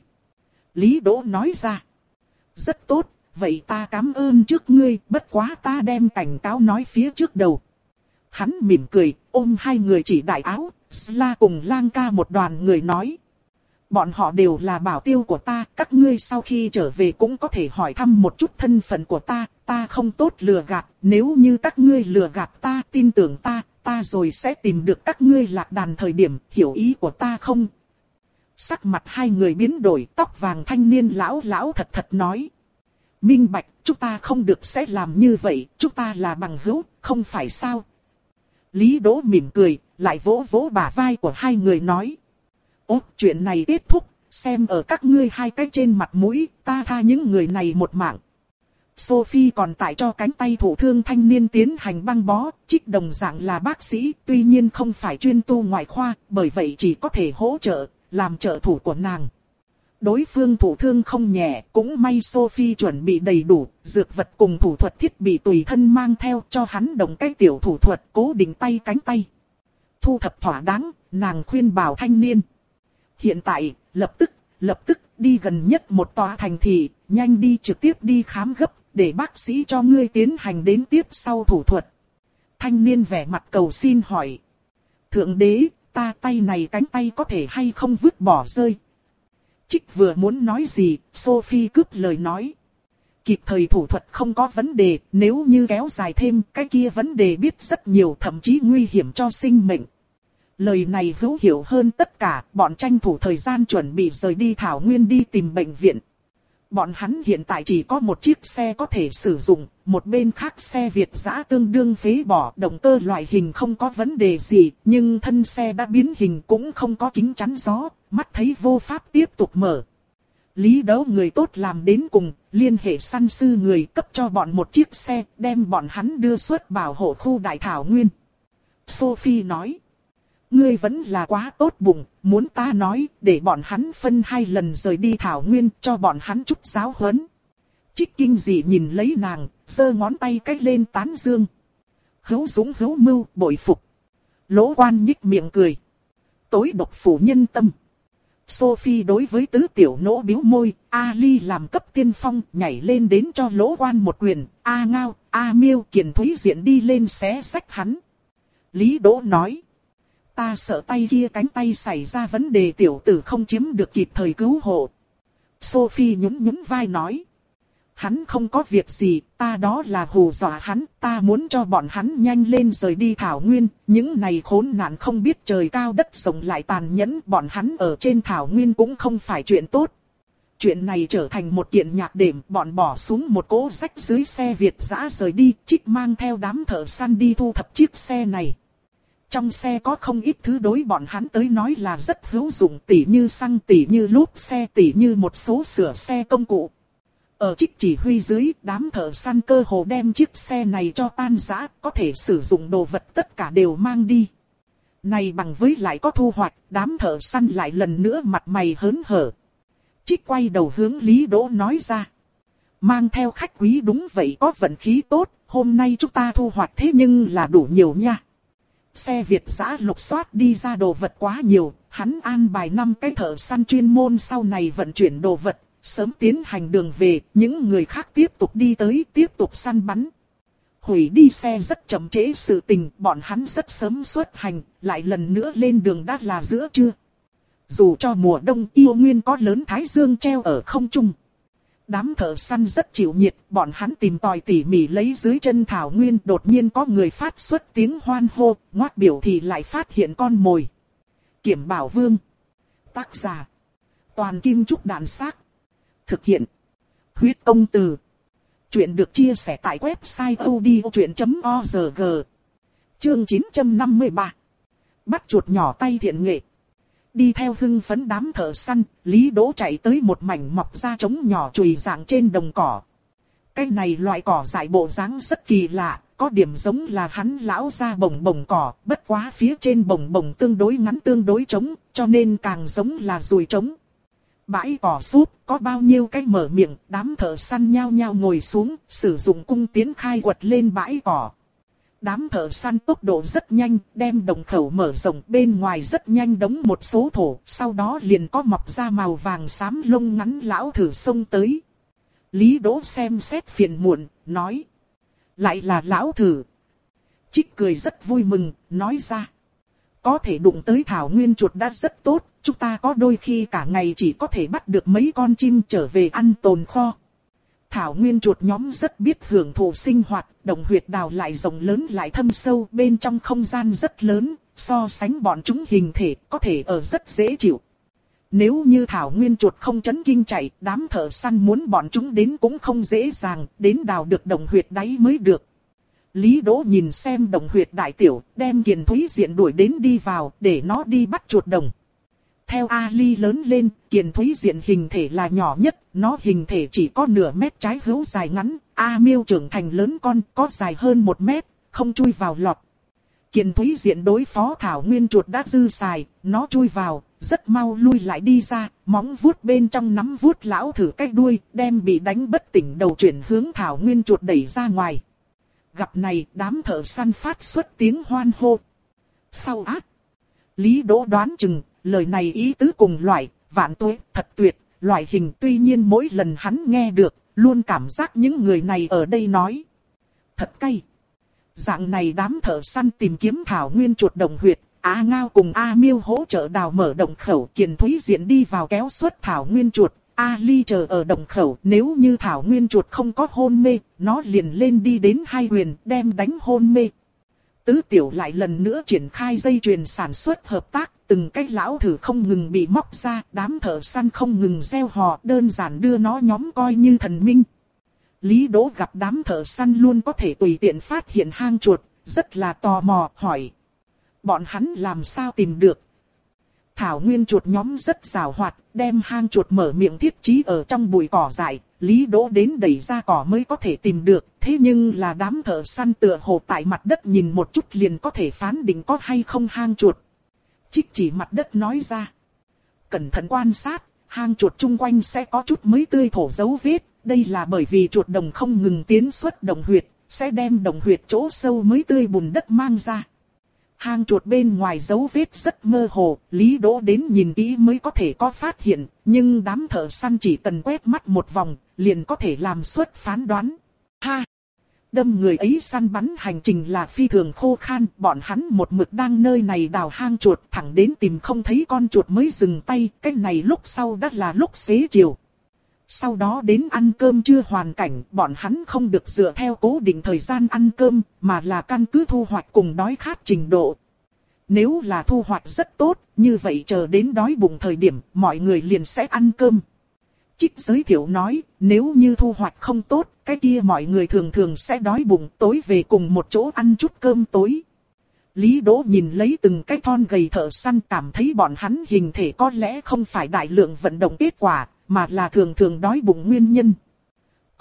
Lý Đỗ nói ra. Rất tốt, vậy ta cảm ơn trước ngươi, bất quá ta đem cảnh cáo nói phía trước đầu. Hắn mỉm cười, ôm hai người chỉ đại áo, Sla cùng Lang Ca một đoàn người nói. Bọn họ đều là bảo tiêu của ta, các ngươi sau khi trở về cũng có thể hỏi thăm một chút thân phận của ta, ta không tốt lừa gạt, nếu như các ngươi lừa gạt ta, tin tưởng ta, ta rồi sẽ tìm được các ngươi lạc đàn thời điểm, hiểu ý của ta không? Sắc mặt hai người biến đổi, tóc vàng thanh niên lão lão thật thật nói. Minh bạch, chúng ta không được sẽ làm như vậy, chúng ta là bằng hữu, không phải sao? Lý Đỗ mỉm cười, lại vỗ vỗ bả vai của hai người nói. Ốt, chuyện này kết thúc, xem ở các ngươi hai cái trên mặt mũi, ta tha những người này một mạng. Sophie còn tại cho cánh tay thụ thương thanh niên tiến hành băng bó, Trích đồng dạng là bác sĩ, tuy nhiên không phải chuyên tu ngoại khoa, bởi vậy chỉ có thể hỗ trợ, làm trợ thủ của nàng. Đối phương thụ thương không nhẹ, cũng may Sophie chuẩn bị đầy đủ, dược vật cùng thủ thuật thiết bị tùy thân mang theo cho hắn đồng cái tiểu thủ thuật cố định tay cánh tay. Thu thập thỏa đáng, nàng khuyên bảo thanh niên. Hiện tại, lập tức, lập tức đi gần nhất một tòa thành thị, nhanh đi trực tiếp đi khám gấp, để bác sĩ cho ngươi tiến hành đến tiếp sau thủ thuật. Thanh niên vẻ mặt cầu xin hỏi. Thượng đế, ta tay này cánh tay có thể hay không vứt bỏ rơi. Trích vừa muốn nói gì, Sophie cướp lời nói. Kịp thời thủ thuật không có vấn đề, nếu như kéo dài thêm, cái kia vấn đề biết rất nhiều, thậm chí nguy hiểm cho sinh mệnh. Lời này hữu hiệu hơn tất cả, bọn tranh thủ thời gian chuẩn bị rời đi Thảo Nguyên đi tìm bệnh viện. Bọn hắn hiện tại chỉ có một chiếc xe có thể sử dụng, một bên khác xe Việt dã tương đương phế bỏ, động cơ loại hình không có vấn đề gì, nhưng thân xe đã biến hình cũng không có kính chắn gió, mắt thấy vô pháp tiếp tục mở. Lý Đỗ người tốt làm đến cùng, liên hệ săn sư người cấp cho bọn một chiếc xe, đem bọn hắn đưa xuất bảo hộ khu Đại Thảo Nguyên. Sophie nói. Ngươi vẫn là quá tốt bụng, muốn ta nói, để bọn hắn phân hai lần rời đi Thảo Nguyên, cho bọn hắn chút giáo huấn. Trích kinh dị nhìn lấy nàng, giơ ngón tay cách lên tán dương. Hữu dũng hữu mưu, bội phục. Lỗ Quan nhích miệng cười. Tối độc phủ nhân tâm. Sophie đối với tứ tiểu nỗ biếu môi, Ali làm cấp tiên phong, nhảy lên đến cho Lỗ Quan một quyền, A Ngao, A Miêu Kiền Thúy Diện đi lên xé xách hắn. Lý Đỗ nói. Ta sợ tay kia cánh tay xảy ra vấn đề, tiểu tử không chiếm được kịp thời cứu hộ. Sophie nhún nhún vai nói. Hắn không có việc gì, ta đó là hù dọa hắn, ta muốn cho bọn hắn nhanh lên rời đi Thảo Nguyên. Những này khốn nạn không biết trời cao đất rộng lại tàn nhẫn, bọn hắn ở trên Thảo Nguyên cũng không phải chuyện tốt. Chuyện này trở thành một kiện nhạc đệm, bọn bỏ xuống một cỗ rách dưới xe Việt dã rời đi, Trích mang theo đám thợ săn đi thu thập chiếc xe này. Trong xe có không ít thứ đối bọn hắn tới nói là rất hữu dụng, tỉ như xăng, tỉ như lốp xe, tỉ như một số sửa xe công cụ. Ở Trích chỉ huy dưới, đám thợ săn cơ hồ đem chiếc xe này cho tan rã, có thể sử dụng đồ vật tất cả đều mang đi. Này bằng với lại có thu hoạch, đám thợ săn lại lần nữa mặt mày hớn hở. Trích quay đầu hướng Lý Đỗ nói ra. Mang theo khách quý đúng vậy, có vận khí tốt, hôm nay chúng ta thu hoạch thế nhưng là đủ nhiều nha. Xe Việt dã lục soát đi ra đồ vật quá nhiều, hắn an bài năm cái thợ săn chuyên môn sau này vận chuyển đồ vật, sớm tiến hành đường về, những người khác tiếp tục đi tới, tiếp tục săn bắn. Hủy đi xe rất chậm trễ sự tình, bọn hắn rất sớm xuất hành, lại lần nữa lên đường đã là giữa trưa. Dù cho mùa đông yêu nguyên có lớn thái dương treo ở không trung. Đám thợ săn rất chịu nhiệt, bọn hắn tìm tòi tỉ mỉ lấy dưới chân thảo nguyên, đột nhiên có người phát xuất tiếng hoan hô, ngoác biểu thì lại phát hiện con mồi. Kiểm Bảo Vương. Tác giả. Toàn Kim Trúc Đàn Xác. Thực hiện. Huyết Công Từ. Chuyện được chia sẻ tại website odchuyện chấm org. Chương chín trăm năm mươi ba. Bắt chuột nhỏ tay thiện nghệ. Đi theo hưng phấn đám thợ săn, Lý Đỗ chạy tới một mảnh mọc ra trống nhỏ chùi dạng trên đồng cỏ. Cái này loại cỏ dại bộ dáng rất kỳ lạ, có điểm giống là hắn lão ra bồng bồng cỏ, bất quá phía trên bồng bồng tương đối ngắn tương đối trống, cho nên càng giống là dùi trống. Bãi cỏ súp, có bao nhiêu cái mở miệng, đám thợ săn nhao nhao ngồi xuống, sử dụng cung tiến khai quật lên bãi cỏ. Đám thợ săn tốc độ rất nhanh, đem đồng khẩu mở rộng bên ngoài rất nhanh đống một số thổ, sau đó liền có mọc ra màu vàng xám lông ngắn lão thử xông tới. Lý Đỗ xem xét phiền muộn, nói. Lại là lão thử. Trích cười rất vui mừng, nói ra. Có thể đụng tới thảo nguyên chuột đã rất tốt, chúng ta có đôi khi cả ngày chỉ có thể bắt được mấy con chim trở về ăn tồn kho. Thảo nguyên chuột nhóm rất biết hưởng thụ sinh hoạt, đồng huyệt đào lại rộng lớn lại thâm sâu, bên trong không gian rất lớn, so sánh bọn chúng hình thể có thể ở rất dễ chịu. Nếu như thảo nguyên chuột không chấn kinh chạy, đám thợ săn muốn bọn chúng đến cũng không dễ dàng, đến đào được đồng huyệt đáy mới được. Lý Đỗ nhìn xem đồng huyệt đại tiểu, đem Kiền Thúy Diện đuổi đến đi vào, để nó đi bắt chuột đồng. Theo Ali lớn lên, Kiền Thúy Diện hình thể là nhỏ nhất, nó hình thể chỉ có nửa mét trái hữu dài ngắn, A Miêu trưởng thành lớn con, có dài hơn một mét, không chui vào lọt. Kiền Thúy Diện đối phó thảo nguyên chuột đã dư xài, nó chui vào, rất mau lui lại đi ra, móng vuốt bên trong nắm vuốt lão thử cái đuôi, đem bị đánh bất tỉnh đầu chuyển hướng thảo nguyên chuột đẩy ra ngoài. Gặp này, đám thợ săn phát xuất tiếng hoan hô. Sau ác, Lý Đỗ đoán chừng, lời này ý tứ cùng loại, vạn tuế, thật tuyệt, loại hình tuy nhiên mỗi lần hắn nghe được, luôn cảm giác những người này ở đây nói. Thật cay. Dạng này đám thợ săn tìm kiếm thảo nguyên chuột đồng huyệt, A Ngao cùng A Miêu hỗ trợ đào mở động khẩu, Kiền Thúy Diện đi vào kéo xuất thảo nguyên chuột, A Ly chờ ở động khẩu, nếu như thảo nguyên chuột không có hôn mê, nó liền lên đi đến hai huyền, đem đánh hôn mê. Tứ tiểu lại lần nữa triển khai dây chuyền sản xuất hợp tác, từng cái lão thử không ngừng bị móc ra, đám thợ săn không ngừng gieo hò, đơn giản đưa nó nhóm coi như thần minh. Lý Đỗ gặp đám thợ săn luôn có thể tùy tiện phát hiện hang chuột, rất là tò mò, hỏi. Bọn hắn làm sao tìm được? Thảo nguyên chuột nhóm rất giàu hoạt, đem hang chuột mở miệng thiết trí ở trong bụi cỏ dại, Lý Đỗ đến đẩy ra cỏ mới có thể tìm được, thế nhưng là đám thợ săn tựa hồ tại mặt đất nhìn một chút liền có thể phán định có hay không hang chuột. Trích chỉ mặt đất nói ra. Cẩn thận quan sát, hang chuột chung quanh sẽ có chút mới tươi thổ dấu vết, đây là bởi vì chuột đồng không ngừng tiến xuất đồng huyệt, sẽ đem đồng huyệt chỗ sâu mới tươi bùn đất mang ra. Hang chuột bên ngoài dấu vết rất mơ hồ, Lý Đỗ đến nhìn kỹ mới có thể có phát hiện, nhưng đám thợ săn chỉ cần quét mắt một vòng, liền có thể làm suất phán đoán. Ha! Đâm người ấy săn bắn hành trình là phi thường khô khan, bọn hắn một mực đang nơi này đào hang chuột thẳng đến tìm không thấy con chuột mới dừng tay, cái này lúc sau đã là lúc xế chiều. Sau đó đến ăn cơm trưa hoàn cảnh, bọn hắn không được dựa theo cố định thời gian ăn cơm, mà là căn cứ thu hoạch cùng đói khát trình độ. Nếu là thu hoạch rất tốt, như vậy chờ đến đói bụng thời điểm, mọi người liền sẽ ăn cơm. Trích giới thiệu nói, nếu như thu hoạch không tốt, cái kia mọi người thường thường sẽ đói bụng, tối về cùng một chỗ ăn chút cơm tối. Lý Đỗ nhìn lấy từng cái thon gầy thợ săn, cảm thấy bọn hắn hình thể có lẽ không phải đại lượng vận động kết quả, mà là thường thường đói bụng nguyên nhân.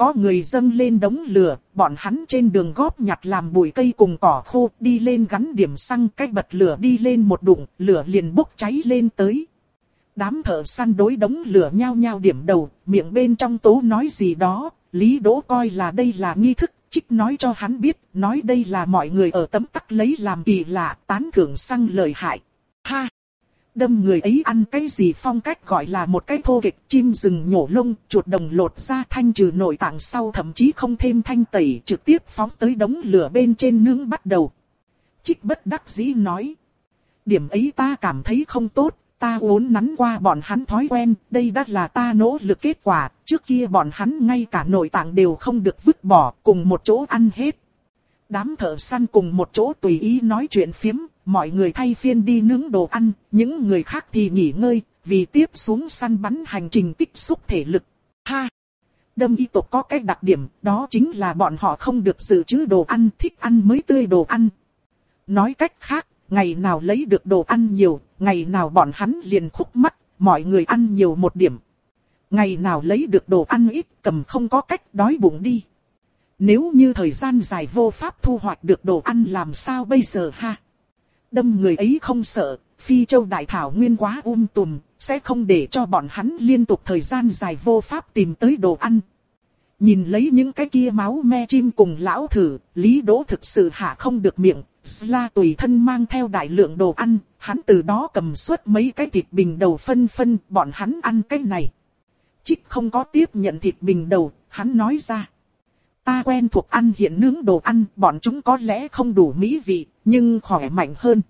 có người dâng lên đống lửa, bọn hắn trên đường góp nhặt làm bụi cây cùng cỏ khô, đi lên gắn điểm xăng, cái bật lửa đi lên một đụng, lửa liền bốc cháy lên tới. Đám thợ săn đối đống lửa nhao nhao điểm đầu, miệng bên trong tố nói gì đó, Lý Đỗ coi là đây là nghi thức, Trích nói cho hắn biết, nói đây là mọi người ở tấm tắc lấy làm kỳ lạ, tán thưởng xăng lợi hại. Ha! Đâm người ấy ăn cái gì phong cách gọi là một cái thô kịch, chim rừng nhổ lông, chuột đồng lột ra thanh trừ nội tạng sau thậm chí không thêm thanh tẩy, trực tiếp phóng tới đống lửa bên trên nướng bắt đầu. Trích bất đắc dĩ nói. Điểm ấy ta cảm thấy không tốt, ta uốn nắn qua bọn hắn thói quen, đây đã là ta nỗ lực kết quả, trước kia bọn hắn ngay cả nội tạng đều không được vứt bỏ, cùng một chỗ ăn hết. Đám thợ săn cùng một chỗ tùy ý nói chuyện phiếm, mọi người thay phiên đi nướng đồ ăn, những người khác thì nghỉ ngơi, vì tiếp xuống săn bắn hành trình tích xúc thể lực. Ha! Đâm y tộc có cái đặc điểm, đó chính là bọn họ không được dự trữ đồ ăn, thích ăn mới tươi đồ ăn. Nói cách khác, ngày nào lấy được đồ ăn nhiều, ngày nào bọn hắn liền khúc mắc, mọi người ăn nhiều một điểm. Ngày nào lấy được đồ ăn ít, cầm không có cách đói bụng đi. Nếu như thời gian dài vô pháp thu hoạch được đồ ăn làm sao bây giờ ha? Đâm người ấy không sợ, Phi Châu Đại Thảo Nguyên quá um tùm, sẽ không để cho bọn hắn liên tục thời gian dài vô pháp tìm tới đồ ăn. Nhìn lấy những cái kia máu me chim cùng lão thử, Lý Đỗ thực sự hạ không được miệng, Sla tùy thân mang theo đại lượng đồ ăn, hắn từ đó cầm suốt mấy cái thịt bình đầu phân phân, bọn hắn ăn cái này. Trích không có tiếp nhận thịt bình đầu, hắn nói ra. Ta quen thuộc ăn hiện nướng đồ ăn, bọn chúng có lẽ không đủ mỹ vị, nhưng khỏe mạnh hơn.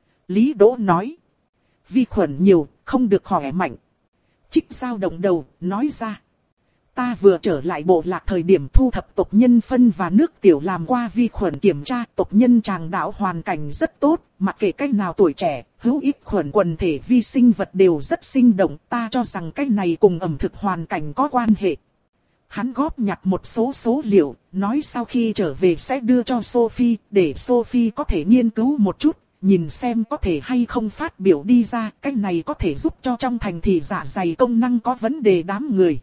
Lý Đỗ nói. Vi khuẩn nhiều, không được khỏe mạnh. Trích dao động đầu, nói ra. Ta vừa trở lại bộ lạc thời điểm thu thập tộc nhân phân và nước tiểu làm qua vi khuẩn kiểm tra. Tộc nhân tràng đạo hoàn cảnh rất tốt, mặc kệ cách nào tuổi trẻ, hữu ích khuẩn quần thể vi sinh vật đều rất sinh động. Ta cho rằng cách này cùng ẩm thực hoàn cảnh có quan hệ. Hắn góp nhặt một số số liệu, nói sau khi trở về sẽ đưa cho Sophie, để Sophie có thể nghiên cứu một chút, nhìn xem có thể hay không phát biểu đi ra, cách này có thể giúp cho trong thành thị dạ dày công năng có vấn đề đám người.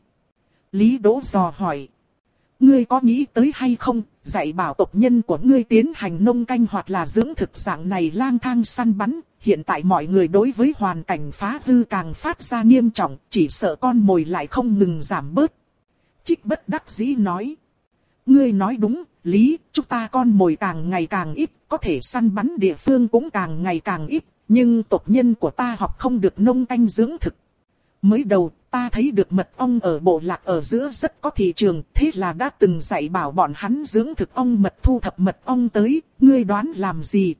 Lý Đỗ dò hỏi, ngươi có nghĩ tới hay không, dạy bảo tộc nhân của ngươi tiến hành nông canh hoặc là dưỡng thực dạng này lang thang săn bắn, hiện tại mọi người đối với hoàn cảnh phá hư càng phát ra nghiêm trọng, chỉ sợ con mồi lại không ngừng giảm bớt. Trích bất đắc dĩ nói. Ngươi nói đúng, Lý, chúng ta con mồi càng ngày càng ít, có thể săn bắn địa phương cũng càng ngày càng ít, nhưng tộc nhân của ta học không được nông canh dưỡng thực. Mới đầu, ta thấy được mật ong ở bộ lạc ở giữa rất có thị trường, thế là đã từng dạy bảo bọn hắn dưỡng thực ong mật thu thập mật ong tới, ngươi đoán làm gì?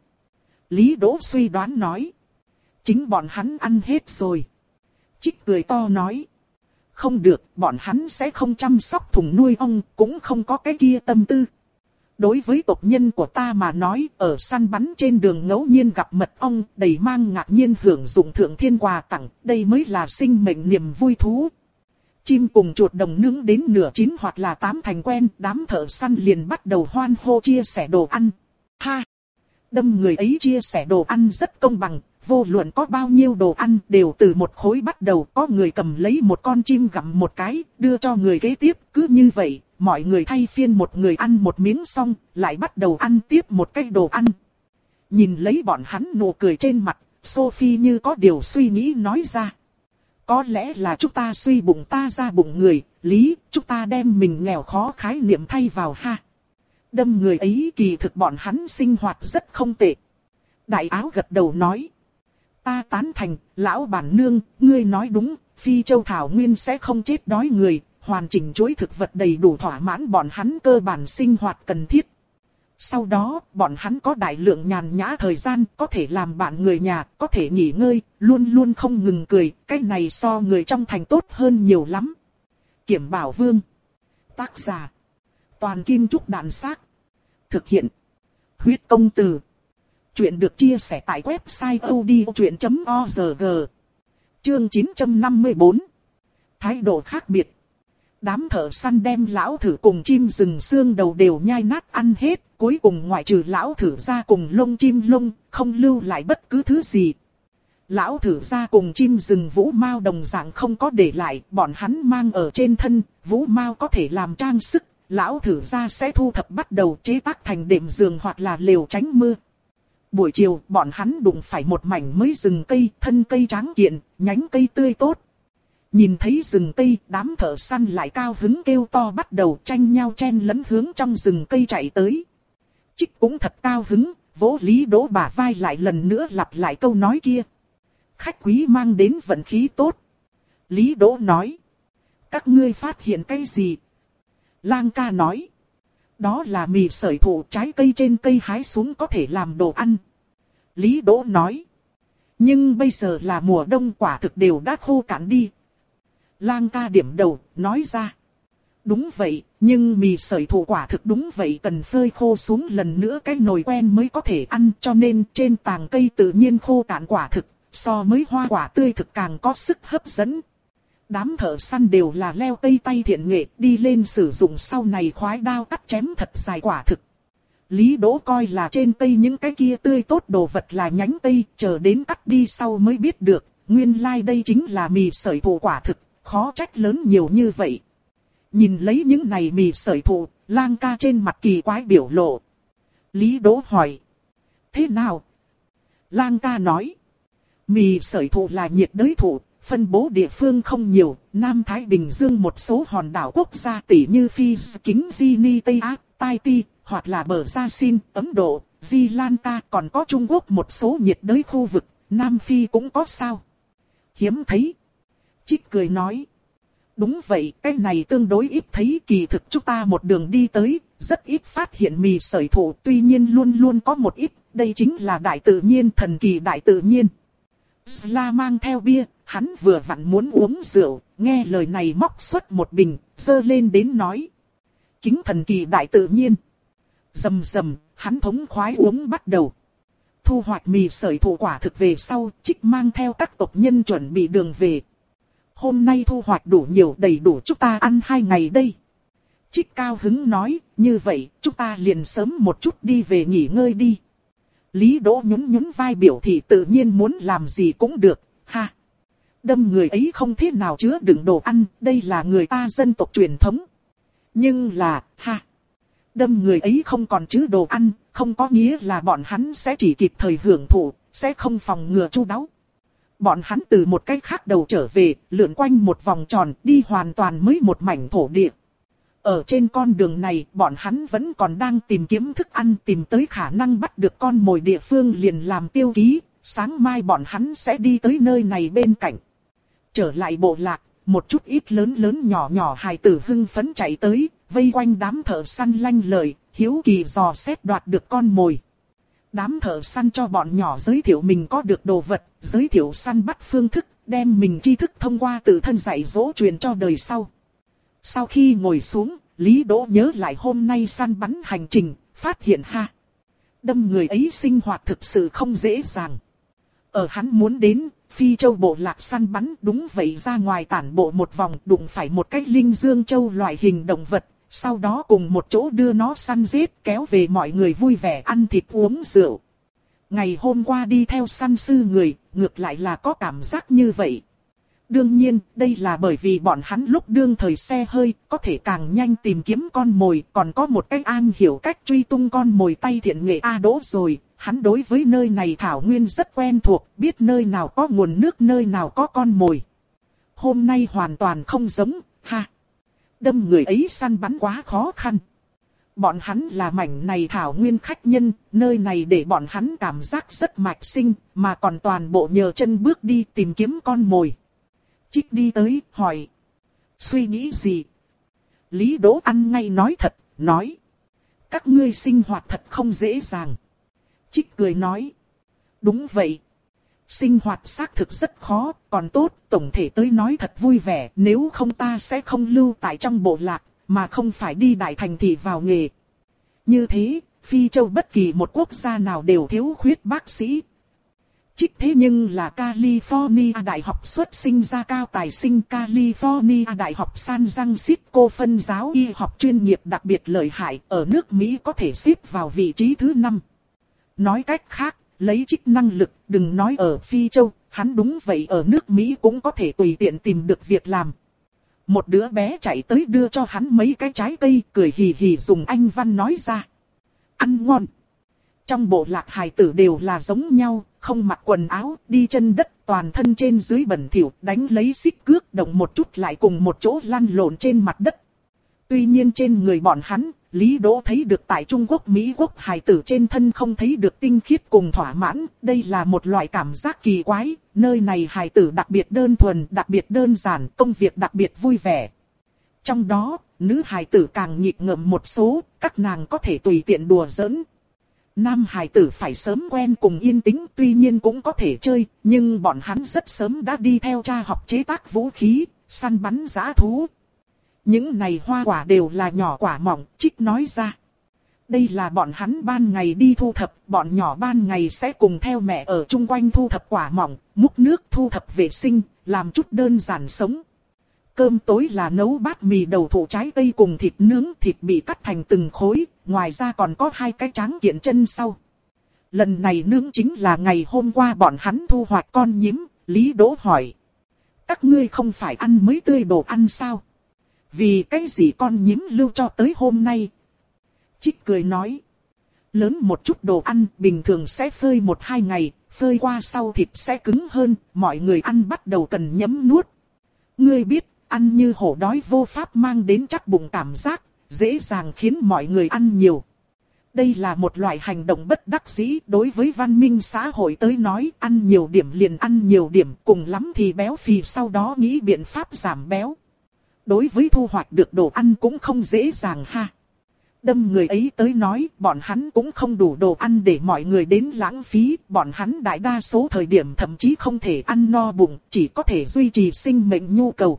Lý Đỗ suy đoán nói. Chính bọn hắn ăn hết rồi. Trích cười to nói. Không được, bọn hắn sẽ không chăm sóc thùng nuôi ong, cũng không có cái kia tâm tư. Đối với tộc nhân của ta mà nói, ở săn bắn trên đường ngẫu nhiên gặp mật ong, đầy mang ngạc nhiên hưởng dụng thượng thiên quà tặng, đây mới là sinh mệnh niềm vui thú. Chim cùng chuột đồng nướng đến nửa chín hoặc là tám thành quen, đám thợ săn liền bắt đầu hoan hô chia sẻ đồ ăn. Ha! Đâm người ấy chia sẻ đồ ăn rất công bằng. Vô luận có bao nhiêu đồ ăn đều từ một khối bắt đầu, có người cầm lấy một con chim gặm một cái, đưa cho người kế tiếp, cứ như vậy, mọi người thay phiên một người ăn một miếng xong, lại bắt đầu ăn tiếp một cái đồ ăn. Nhìn lấy bọn hắn nụ cười trên mặt, Sophie như có điều suy nghĩ nói ra. Có lẽ là chúng ta suy bụng ta ra bụng người, Lý, chúng ta đem mình nghèo khó khái niệm thay vào ha. Đâm người ấy kỳ thực bọn hắn sinh hoạt rất không tệ. Đại áo gật đầu nói. Ta tán thành, lão bản nương, ngươi nói đúng, Phi Châu Thảo Nguyên sẽ không chết đói người, hoàn chỉnh chuỗi thực vật đầy đủ thỏa mãn bọn hắn cơ bản sinh hoạt cần thiết. Sau đó, bọn hắn có đại lượng nhàn nhã thời gian, có thể làm bạn người nhà, có thể nghỉ ngơi, luôn luôn không ngừng cười, cái này so người trong thành tốt hơn nhiều lắm. Kiểm Bảo Vương. Tác giả. Toàn Kim Trúc Đàn Xác. Thực hiện. Huyết Công Từ. Chuyện được chia sẻ tại website odchuyện chấm org. Chương chín trăm năm mươi tư. Thái độ khác biệt. Đám thợ săn đem lão thử cùng chim rừng xương đầu đều nhai nát ăn hết, cuối cùng ngoại trừ lão thử ra cùng lông chim lông, không lưu lại bất cứ thứ gì. Lão thử gia cùng chim rừng vũ mao đồng dạng không có để lại, bọn hắn mang ở trên thân, vũ mao có thể làm trang sức, lão thử gia sẽ thu thập bắt đầu chế tác thành đệm giường hoặc là lều tránh mưa. Buổi chiều, bọn hắn đụng phải một mảnh mới rừng cây, thân cây tráng kiện, nhánh cây tươi tốt. Nhìn thấy rừng cây, đám thợ săn lại cao hứng kêu to bắt đầu tranh nhau chen lấn hướng trong rừng cây chạy tới. Trích cũng thật cao hứng, vỗ Lý Đỗ bả vai lại lần nữa lặp lại câu nói kia. Khách quý mang đến vận khí tốt. Lý Đỗ nói. Các ngươi phát hiện cái gì? Lang ca nói. Đó là mì sợi thụ, trái cây trên cây hái xuống có thể làm đồ ăn. Lý Đỗ nói. Nhưng bây giờ là mùa đông, quả thực đều đã khô cạn đi. Lang ca điểm đầu, nói ra. Đúng vậy, nhưng mì sợi thụ quả thực đúng vậy cần phơi khô xuống lần nữa cái nồi quen mới có thể ăn, cho nên trên tàng cây tự nhiên khô cạn quả thực, so với hoa quả tươi thực càng có sức hấp dẫn. Đám thợ săn đều là leo cây tay thiện nghệ, đi lên sử dụng sau này khoái đao cắt chém thật dài quả thực. Lý Đỗ coi là trên cây những cái kia tươi tốt đồ vật là nhánh cây, chờ đến cắt đi sau mới biết được, nguyên lai like đây chính là mì sợi thụ quả thực, khó trách lớn nhiều như vậy. Nhìn lấy những này mì sợi thụ, Lang ca trên mặt kỳ quái biểu lộ. Lý Đỗ hỏi. Thế nào? Lang ca nói. Mì sợi thụ là nhiệt đới thụ, phân bố địa phương không nhiều, Nam Thái Bình Dương một số hòn đảo quốc gia tỷ như Phi, Kính, Gini, Tây Á, Tahiti, hoặc là bờ Gia Xin, Ấn Độ, Sri Lanka, còn có Trung Quốc một số nhiệt đới khu vực, Nam Phi cũng có sao? Hiếm thấy. Trích cười nói. Đúng vậy, cái này tương đối ít thấy, kỳ thực chúng ta một đường đi tới, rất ít phát hiện mì sợi thụ, tuy nhiên luôn luôn có một ít, đây chính là đại tự nhiên, thần kỳ đại tự nhiên. Sla mang theo bia, hắn vừa vặn muốn uống rượu, nghe lời này móc xuất một bình, dơ lên đến nói. Kính thần kỳ đại tự nhiên. Rầm rầm, hắn thống khoái uống bắt đầu. Thu hoạch mì sợi thụ quả thực về sau, Trích mang theo các tộc nhân chuẩn bị đường về. Hôm nay thu hoạch đủ nhiều, đầy đủ chúng ta ăn hai ngày đây. Trích cao hứng nói, như vậy chúng ta liền sớm một chút đi về nghỉ ngơi đi. Lý Đỗ nhún nhún vai biểu thị tự nhiên muốn làm gì cũng được, ha. Đâm người ấy không thế nào chứa đựng đồ ăn, đây là người ta dân tộc truyền thống. Nhưng là, ha. Đâm người ấy không còn chứa đồ ăn, không có nghĩa là bọn hắn sẽ chỉ kịp thời hưởng thụ, sẽ không phòng ngừa chu đáo. Bọn hắn từ một cách khác đầu trở về, lượn quanh một vòng tròn, đi hoàn toàn mới một mảnh thổ địa. Ở trên con đường này, bọn hắn vẫn còn đang tìm kiếm thức ăn, tìm tới khả năng bắt được con mồi địa phương liền làm tiêu ký, sáng mai bọn hắn sẽ đi tới nơi này bên cạnh. Trở lại bộ lạc, một chút ít lớn lớn nhỏ nhỏ hài tử hưng phấn chạy tới, vây quanh đám thợ săn lanh lợi, hiếu kỳ dò xét đoạt được con mồi. Đám thợ săn cho bọn nhỏ giới thiệu mình có được đồ vật, giới thiệu săn bắt phương thức, đem mình tri thức thông qua tự thân dạy dỗ truyền cho đời sau. Sau khi ngồi xuống, Lý Đỗ nhớ lại hôm nay săn bắn hành trình, phát hiện ha. Đâm người ấy sinh hoạt thực sự không dễ dàng. Ở hắn muốn đến, Phi Châu bộ lạc săn bắn đúng vậy ra ngoài tản bộ một vòng đụng phải một cái linh dương châu loại hình động vật. Sau đó cùng một chỗ đưa nó săn giết kéo về mọi người vui vẻ ăn thịt uống rượu. Ngày hôm qua đi theo săn sư người, ngược lại là có cảm giác như vậy. Đương nhiên, đây là bởi vì bọn hắn lúc đương thời xe hơi, có thể càng nhanh tìm kiếm con mồi, còn có một cách an hiểu cách truy tung con mồi tay thiện nghệ A Đỗ rồi. Hắn đối với nơi này thảo nguyên rất quen thuộc, biết nơi nào có nguồn nước, nơi nào có con mồi. Hôm nay hoàn toàn không giống, ha. Đâm người ấy săn bắn quá khó khăn. Bọn hắn là mảnh này thảo nguyên khách nhân, nơi này để bọn hắn cảm giác rất mạch sinh, mà còn toàn bộ nhờ chân bước đi tìm kiếm con mồi. Trích đi tới, hỏi. Suy nghĩ gì? Lý Đỗ ăn ngay nói thật, nói. Các ngươi sinh hoạt thật không dễ dàng. Trích cười nói. Đúng vậy. Sinh hoạt xác thực rất khó, còn tốt, tổng thể tới nói thật vui vẻ, nếu không ta sẽ không lưu tại trong bộ lạc, mà không phải đi đại thành thị vào nghề. Như thế, Phi Châu bất kỳ một quốc gia nào đều thiếu khuyết bác sĩ. Trích thế nhưng là California Đại học xuất sinh ra cao tài sinh, California Đại học San Francisco phân giáo y học chuyên nghiệp đặc biệt lợi hại, ở nước Mỹ có thể xếp vào vị trí thứ năm. Nói cách khác, lấy Trích năng lực, đừng nói ở Phi Châu, hắn đúng vậy ở nước Mỹ cũng có thể tùy tiện tìm được việc làm. Một đứa bé chạy tới đưa cho hắn mấy cái trái cây, cười hì hì dùng Anh văn nói ra. Ăn ngon. Trong bộ lạc hài tử đều là giống nhau, không mặc quần áo, đi chân đất, toàn thân trên dưới bẩn thỉu, đánh lấy xích cước, động một chút lại cùng một chỗ lăn lộn trên mặt đất. Tuy nhiên trên người bọn hắn, Lý Đỗ thấy được tại Trung Quốc Mỹ Quốc hài tử trên thân không thấy được tinh khiết cùng thỏa mãn, đây là một loại cảm giác kỳ quái, nơi này hài tử đặc biệt đơn thuần, đặc biệt đơn giản, công việc đặc biệt vui vẻ. Trong đó, nữ hài tử càng nghịch ngợm một số, các nàng có thể tùy tiện đùa giỡn. Nam hài tử phải sớm quen cùng yên tĩnh, tuy nhiên cũng có thể chơi, nhưng bọn hắn rất sớm đã đi theo cha học chế tác vũ khí, săn bắn dã thú. Những này hoa quả đều là nhỏ quả mọng, Trích nói ra. Đây là bọn hắn ban ngày đi thu thập, bọn nhỏ ban ngày sẽ cùng theo mẹ ở chung quanh thu thập quả mọng, múc nước thu thập vệ sinh, làm chút đơn giản sống. Cơm tối là nấu bát mì đầu thụ trái cây cùng thịt nướng, thịt bị cắt thành từng khối, ngoài ra còn có hai cái tráng kiện chân sau. Lần này nướng chính là ngày hôm qua bọn hắn thu hoạch con nhím, Lý Đỗ hỏi. Các ngươi không phải ăn mới tươi đồ ăn sao? Vì cái gì con nhím lưu cho tới hôm nay? Trích cười nói. Lớn một chút đồ ăn bình thường sẽ phơi một hai ngày, phơi qua sau thịt sẽ cứng hơn, mọi người ăn bắt đầu cần nhấm nuốt. Ngươi biết, ăn như hổ đói vô pháp mang đến chắc bụng cảm giác, dễ dàng khiến mọi người ăn nhiều. Đây là một loại hành động bất đắc dĩ, đối với văn minh xã hội tới nói, ăn nhiều điểm liền ăn nhiều điểm, cùng lắm thì béo phì sau đó nghĩ biện pháp giảm béo. Đối với thu hoạch được đồ ăn cũng không dễ dàng ha. Đâm người ấy tới nói, bọn hắn cũng không đủ đồ ăn để mọi người đến lãng phí, bọn hắn đại đa số thời điểm thậm chí không thể ăn no bụng, chỉ có thể duy trì sinh mệnh nhu cầu.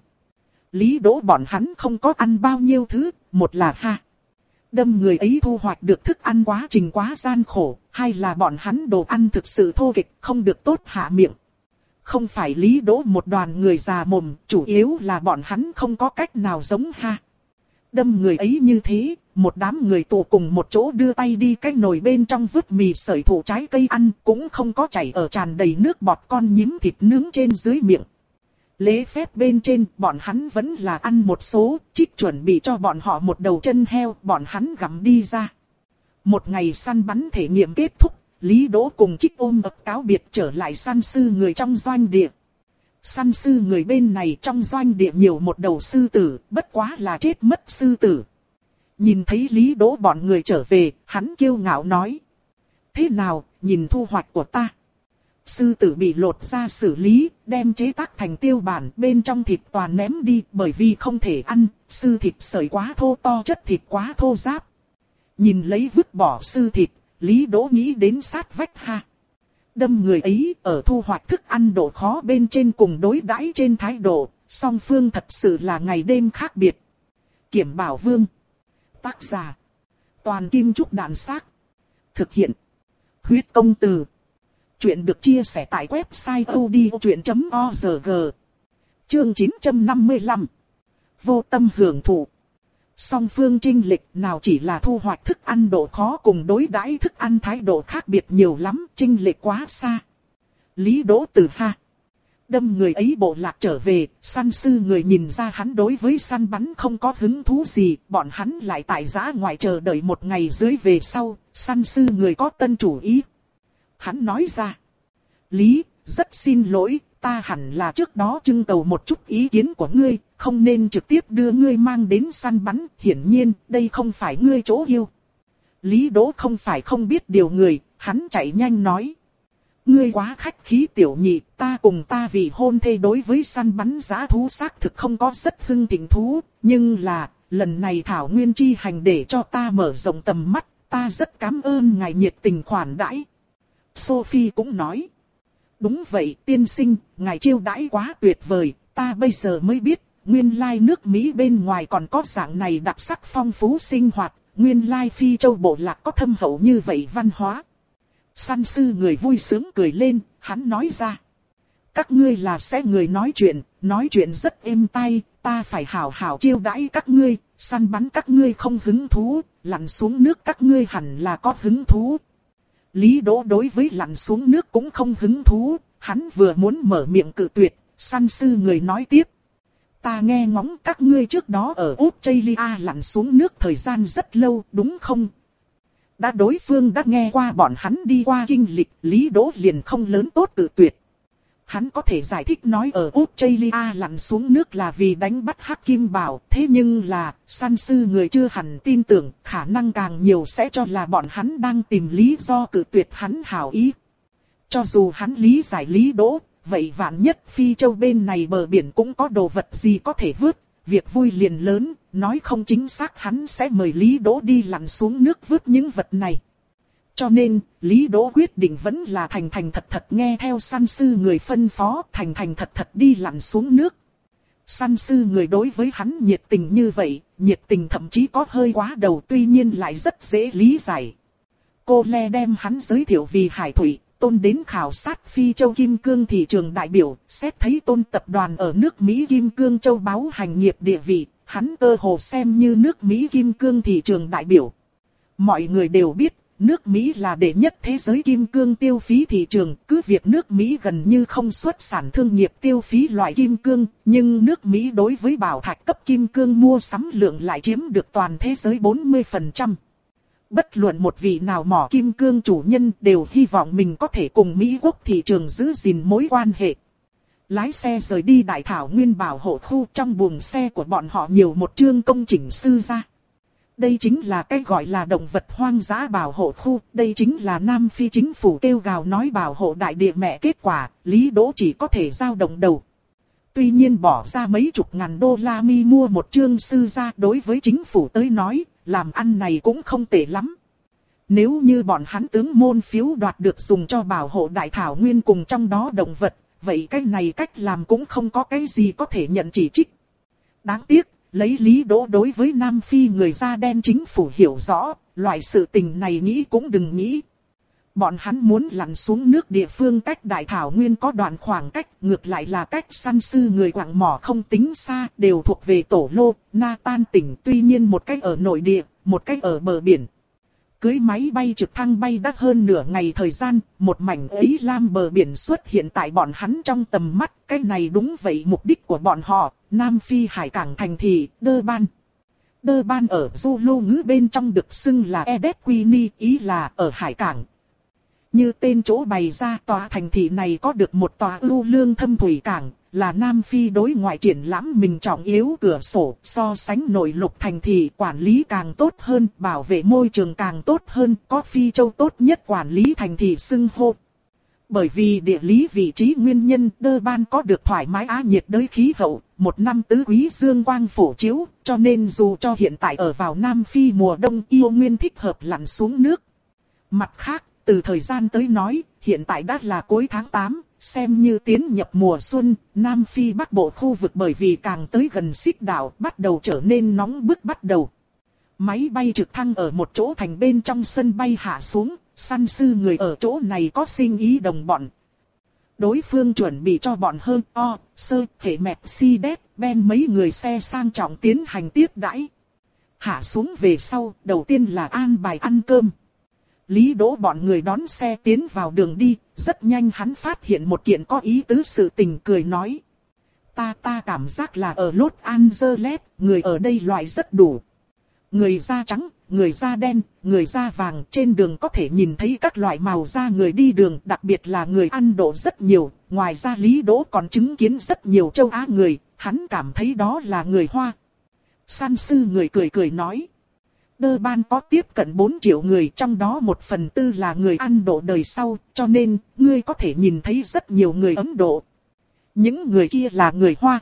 Lý Đỗ bọn hắn không có ăn bao nhiêu thứ, một là ha. Đâm người ấy thu hoạch được thức ăn quá trình quá gian khổ, hai là bọn hắn đồ ăn thực sự thô kịch, không được tốt hạ miệng. Không phải Lý Đỗ một đoàn người già mồm, chủ yếu là bọn hắn không có cách nào giống ha. Đâm người ấy như thế, một đám người tụ cùng một chỗ đưa tay đi cái nồi bên trong vứt mì sợi thụ trái cây ăn, cũng không có chảy ở tràn đầy nước bọt con nhím thịt nướng trên dưới miệng. Lễ phép bên trên, bọn hắn vẫn là ăn một số, Trích chuẩn bị cho bọn họ một đầu chân heo, bọn hắn gặm đi ra. Một ngày săn bắn thể nghiệm kết thúc, Lý Đỗ cùng Trích ôm ấp cáo biệt trở lại săn sư người trong doanh địa. Săn sư người bên này trong doanh địa nhiều một đầu sư tử, bất quá là chết mất sư tử. Nhìn thấy Lý Đỗ bọn người trở về, hắn kiêu ngạo nói. Thế nào, nhìn thu hoạch của ta? Sư tử bị lột ra xử lý, đem chế tác thành tiêu bản, bên trong thịt toàn ném đi bởi vì không thể ăn, sư thịt sợi quá thô to, chất thịt quá thô ráp. Nhìn lấy vứt bỏ sư thịt, Lý Đỗ nghĩ đến sát vách ha. Đâm người ấy ở thu hoạch thức ăn độ khó bên trên cùng đối đãi trên thái độ, song phương thật sự là ngày đêm khác biệt. Kiểm Bảo Vương. Tác giả. Toàn Kim Trúc Đạn Xác. Thực hiện. Huyết Công Từ. Chuyện được chia sẻ tại website odchuyện chấm org. Chương chín trăm năm mươi lăm. Vô tâm hưởng thụ. Song phương chênh lệch nào chỉ là thu hoạch thức ăn độ khó cùng đối đãi thức ăn thái độ khác biệt nhiều lắm, chênh lệch quá xa. Lý Đỗ từ ha. Đâm người ấy bộ lạc trở về, săn sư người nhìn ra hắn đối với săn bắn không có hứng thú gì, bọn hắn lại tại giã ngoại chờ đợi một ngày dưới về sau, săn sư người có tân chủ ý. Hắn nói ra. Lý, rất xin lỗi, ta hẳn là trước đó trưng cầu một chút ý kiến của ngươi, không nên trực tiếp đưa ngươi mang đến săn bắn, hiển nhiên, đây không phải ngươi chỗ yêu. Lý Đỗ không phải không biết điều người, hắn chạy nhanh nói. Ngươi quá khách khí tiểu nhị, ta cùng ta vì hôn thê đối với săn bắn dã thú xác thực không có rất hưng thịnh thú, nhưng là, lần này Thảo Nguyên chi hành để cho ta mở rộng tầm mắt, ta rất cảm ơn ngài nhiệt tình khoản đãi. Sophie cũng nói. Đúng vậy tiên sinh, ngài chiêu đãi quá tuyệt vời, ta bây giờ mới biết, nguyên lai nước Mỹ bên ngoài còn có dạng này đặc sắc phong phú sinh hoạt, nguyên lai Phi Châu bộ lạc có thâm hậu như vậy văn hóa. Săn sư người vui sướng cười lên, hắn nói ra. Các ngươi là sẽ người nói chuyện, nói chuyện rất êm tai, ta phải hảo hảo chiêu đãi các ngươi, săn bắn các ngươi không hứng thú, lặn xuống nước các ngươi hẳn là có hứng thú. Lý Đỗ đối với lặn xuống nước cũng không hứng thú, hắn vừa muốn mở miệng cự tuyệt, săn sư người nói tiếp. Ta nghe ngóng các ngươi trước đó ở Australia lặn xuống nước thời gian rất lâu, đúng không? Đã đối phương đã nghe qua bọn hắn đi qua kinh lịch, Lý Đỗ liền không lớn tốt cự tuyệt. Hắn có thể giải thích nói ở Australia lặn xuống nước là vì đánh bắt hắc kim bảo, thế nhưng là, săn sư người chưa hẳn tin tưởng, khả năng càng nhiều sẽ cho là bọn hắn đang tìm lý do cự tuyệt hắn hảo ý. Cho dù hắn lý giải Lý Đỗ, vậy vạn nhất Phi Châu bên này bờ biển cũng có đồ vật gì có thể vớt, việc vui liền lớn, nói không chính xác hắn sẽ mời Lý Đỗ đi lặn xuống nước vớt những vật này. Cho nên, Lý Đỗ quyết định vẫn là thành thành thật thật nghe theo săn sư người phân phó, thành thành thật thật đi lặn xuống nước. Săn sư người đối với hắn nhiệt tình như vậy, nhiệt tình thậm chí có hơi quá đầu, tuy nhiên lại rất dễ lý giải. Cô Le đem hắn giới thiệu vì Hải Thủy, Tôn đến khảo sát Phi Châu Kim Cương thị trường đại biểu, xét thấy Tôn tập đoàn ở nước Mỹ Kim Cương Châu báu hành nghiệp địa vị, hắn cơ hồ xem như nước Mỹ Kim Cương thị trường đại biểu. Mọi người đều biết, nước Mỹ là đệ nhất thế giới kim cương tiêu phí thị trường, cứ việc nước Mỹ gần như không xuất sản thương nghiệp tiêu phí loại kim cương, nhưng nước Mỹ đối với bảo thạch cấp kim cương mua sắm lượng lại chiếm được toàn thế giới bốn mươi phần trăm. Bất luận một vị nào mỏ kim cương chủ nhân đều hy vọng mình có thể cùng Mỹ quốc thị trường giữ gìn mối quan hệ. Lái xe rời đi Đại Thảo Nguyên bảo hộ khu, trong buồng xe của bọn họ nhiều một chương công chỉnh sư ra. Đây chính là cái gọi là động vật hoang dã bảo hộ khu, đây chính là Nam Phi chính phủ kêu gào nói bảo hộ đại địa mẹ, kết quả, Lý Đỗ chỉ có thể dao động đầu. Tuy nhiên bỏ ra mấy chục ngàn đô la mi mua một chương sư ra, đối với chính phủ tới nói, làm ăn này cũng không tệ lắm. Nếu như bọn hắn tướng môn phiếu đoạt được dùng cho bảo hộ Đại Thảo Nguyên cùng trong đó động vật, vậy cái này cách làm cũng không có cái gì có thể nhận chỉ trích. Đáng tiếc, lấy Lý Đỗ đối với Nam Phi người da đen chính phủ hiểu rõ, loại sự tình này nghĩ cũng đừng nghĩ. Bọn hắn muốn lặn xuống nước địa phương cách Đại Thảo Nguyên có đoạn khoảng cách, ngược lại là cách săn sư người quặng mỏ không tính xa, đều thuộc về Tổ Lô, Nathan tỉnh, tuy nhiên một cách ở nội địa, một cách ở bờ biển. Cưới máy bay trực thăng bay đã hơn nửa ngày thời gian, một mảnh ấy lam bờ biển xuất hiện tại bọn hắn trong tầm mắt, cái này đúng vậy mục đích của bọn họ, Nam Phi hải cảng thành thị, Durban. Durban ở Zulu ngữ bên trong được xưng là Edequini, ý là ở hải cảng. Như tên chỗ bày ra, tòa thành thị này có được một tòa ưu lương thâm thủy cảng, là Nam Phi đối ngoại triển lãm mình trọng yếu cửa sổ, so sánh nội lục thành thị quản lý càng tốt hơn, bảo vệ môi trường càng tốt hơn, có Phi Châu tốt nhất quản lý thành thị xưng hô. Bởi vì địa lý vị trí nguyên nhân, Durban có được thoải mái á nhiệt đới khí hậu, một năm tứ quý dương quang phổ chiếu, cho nên dù cho hiện tại ở vào Nam Phi mùa đông yêu nguyên thích hợp lặn xuống nước. Mặt khác, từ thời gian tới nói, hiện tại đã là cuối tháng tám, xem như tiến nhập mùa xuân, Nam Phi Bắc Bộ khu vực bởi vì càng tới gần xích đảo bắt đầu trở nên nóng bức bắt đầu. Máy bay trực thăng ở một chỗ thành bên trong sân bay hạ xuống, săn sư người ở chỗ này có sinh ý đồng bọn. Đối phương chuẩn bị cho bọn hơn o, sơ, hệ Mercedes, Benz mấy người xe sang trọng tiến hành tiếp đãi. Hạ xuống về sau, đầu tiên là an bài ăn cơm. Lý Đỗ bọn người đón xe tiến vào đường đi, rất nhanh hắn phát hiện một kiện có ý tứ sự tình, cười nói. Ta ta cảm giác là ở Los Angeles, người ở đây loại rất đủ. Người da trắng, người da đen, người da vàng, trên đường có thể nhìn thấy các loại màu da người đi đường, đặc biệt là người ăn độ rất nhiều. Ngoài ra Lý Đỗ còn chứng kiến rất nhiều châu Á người, hắn cảm thấy đó là người Hoa. Săn sư người cười cười nói. Durban có tiếp cận bốn triệu người, trong đó một phần tư là người Ấn Độ đời sau, cho nên, ngươi có thể nhìn thấy rất nhiều người Ấn Độ. Những người kia là người Hoa.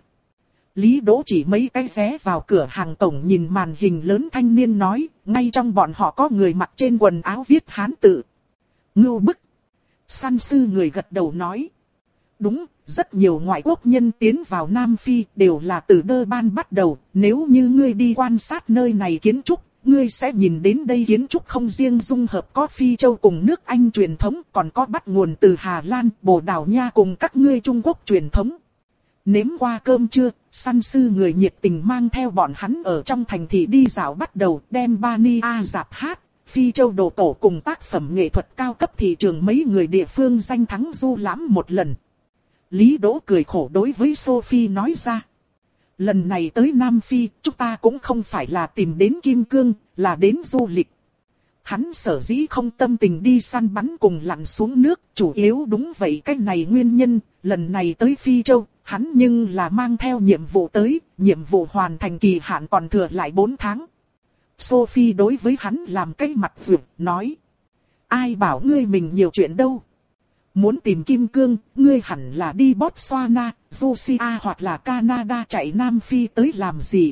Lý Đỗ chỉ mấy cái vé vào cửa hàng tổng nhìn màn hình lớn thanh niên nói, ngay trong bọn họ có người mặc trên quần áo viết Hán tự. Ngưu bức. Săn sư người gật đầu nói. Đúng, rất nhiều ngoại quốc nhân tiến vào Nam Phi đều là từ Durban bắt đầu, nếu như ngươi đi quan sát nơi này kiến trúc, ngươi sẽ nhìn đến đây kiến trúc không riêng dung hợp có Phi Châu cùng nước Anh truyền thống, còn có bắt nguồn từ Hà Lan, Bồ Đào Nha cùng các ngươi Trung Quốc truyền thống. Nếm qua cơm chưa, săn sư người nhiệt tình mang theo bọn hắn ở trong thành thị đi dạo bắt đầu, đem Bania dạp hát, Phi Châu đồ cổ cùng tác phẩm nghệ thuật cao cấp thị trường mấy người địa phương danh thắng du lãm một lần. Lý Đỗ cười khổ đối với Sophie nói ra. Lần này tới Nam Phi, chúng ta cũng không phải là tìm đến Kim Cương, là đến du lịch. Hắn sở dĩ không tâm tình đi săn bắn cùng lặn xuống nước, chủ yếu đúng vậy cái này nguyên nhân, lần này tới Phi Châu, hắn nhưng là mang theo nhiệm vụ tới, nhiệm vụ hoàn thành kỳ hạn còn thừa lại bốn tháng. Sophie đối với hắn làm cái mặt vượt, nói. Ai bảo ngươi mình nhiều chuyện đâu. Muốn tìm Kim Cương, ngươi hẳn là đi Botswana, Russia hoặc là Canada chạy Nam Phi tới làm gì.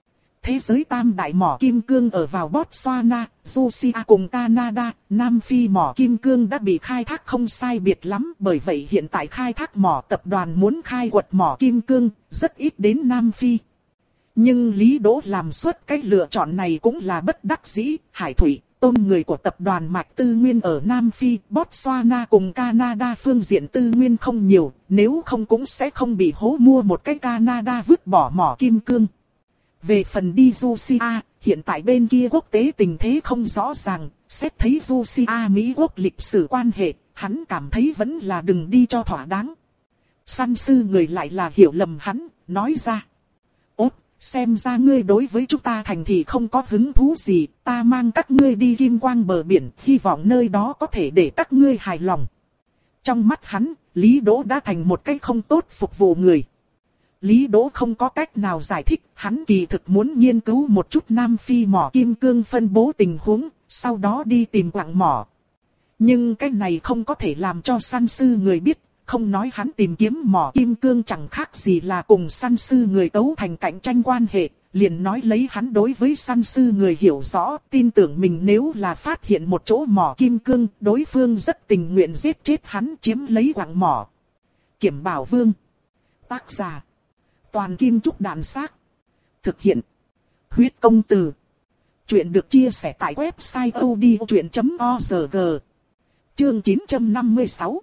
Thế giới tam đại mỏ Kim Cương ở vào Botswana, Russia cùng Canada, Nam Phi mỏ Kim Cương đã bị khai thác không sai biệt lắm. Bởi vậy hiện tại khai thác mỏ tập đoàn muốn khai quật mỏ Kim Cương, rất ít đến Nam Phi. Nhưng Lý Đỗ làm suốt cái lựa chọn này cũng là bất đắc dĩ, Hải Thủy. Tôn người của tập đoàn Mạch Tư Nguyên ở Nam Phi, Botswana cùng Canada phương diện tư nguyên không nhiều, nếu không cũng sẽ không bị hố mua một cái Canada vứt bỏ mỏ Kim Cương. Về phần đi Russia, hiện tại bên kia quốc tế tình thế không rõ ràng, xét thấy Russia Mỹ quốc lịch sử quan hệ, hắn cảm thấy vẫn là đừng đi cho thỏa đáng. Săn sư người lại là hiểu lầm hắn, nói ra. Ốt! Xem ra ngươi đối với chúng ta thành thì không có hứng thú gì, ta mang các ngươi đi Kim Quang bờ biển, hy vọng nơi đó có thể để các ngươi hài lòng. Trong mắt hắn, Lý Đỗ đã thành một cái không tốt phục vụ người. Lý Đỗ không có cách nào giải thích, hắn kỳ thực muốn nghiên cứu một chút Nam Phi mỏ Kim Cương phân bố tình huống, sau đó đi tìm quặng mỏ. Nhưng cái này không có thể làm cho săn sư người biết. Không nói hắn tìm kiếm mỏ Kim Cương chẳng khác gì là cùng săn sư người tấu thành cạnh tranh quan hệ, liền nói lấy hắn đối với săn sư người hiểu rõ, tin tưởng mình nếu là phát hiện một chỗ mỏ Kim Cương, đối phương rất tình nguyện giết chết hắn chiếm lấy quặng mỏ. Kiểm Bảo Vương. Tác giả. Toàn Kim Trúc Đàn Xác. Thực hiện. Huyết Công Từ. Chuyện được chia sẻ tại website odchuyện chấm org. Chương chín trăm năm mươi sáu.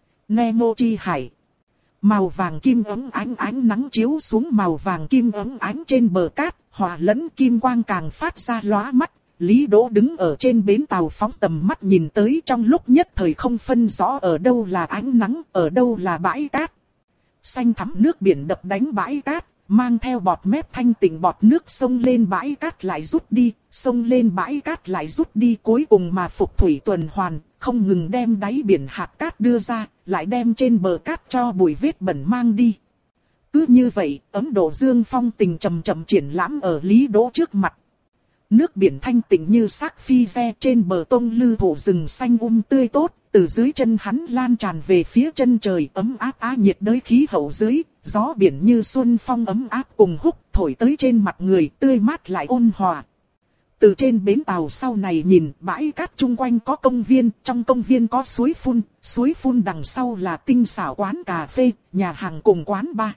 Nemo chi hải. Màu vàng kim ấm ánh ánh nắng chiếu xuống màu vàng kim ấm ánh trên bờ cát, hòa lẫn kim quang càng phát ra lóa mắt. Lý Đỗ đứng ở trên bến tàu phóng tầm mắt nhìn tới, trong lúc nhất thời không phân rõ ở đâu là ánh nắng, ở đâu là bãi cát. Xanh thẳm nước biển đập đánh bãi cát, mang theo bọt mép thanh tịnh bọt nước xông lên bãi cát lại rút đi, xông lên bãi cát lại rút đi, cuối cùng mà phục thủy tuần hoàn, không ngừng đem đáy biển hạt cát đưa ra, lại đem trên bờ cát cho bụi vết bẩn mang đi. Cứ như vậy, Ấn Độ Dương phong tình chậm chậm triển lãm ở Lý Đỗ trước mặt. Nước biển thanh tịnh như sắc phi ve, trên bờ tông lư thổ rừng xanh um tươi tốt, từ dưới chân hắn lan tràn về phía chân trời, ấm áp á nhiệt đới khí hậu dưới, gió biển như xuân phong ấm áp cùng húc thổi tới trên mặt người, tươi mát lại ôn hòa. Từ trên bến tàu sau này nhìn, bãi cát chung quanh có công viên, trong công viên có suối phun, suối phun đằng sau là tinh xảo quán cà phê, nhà hàng cùng quán bar.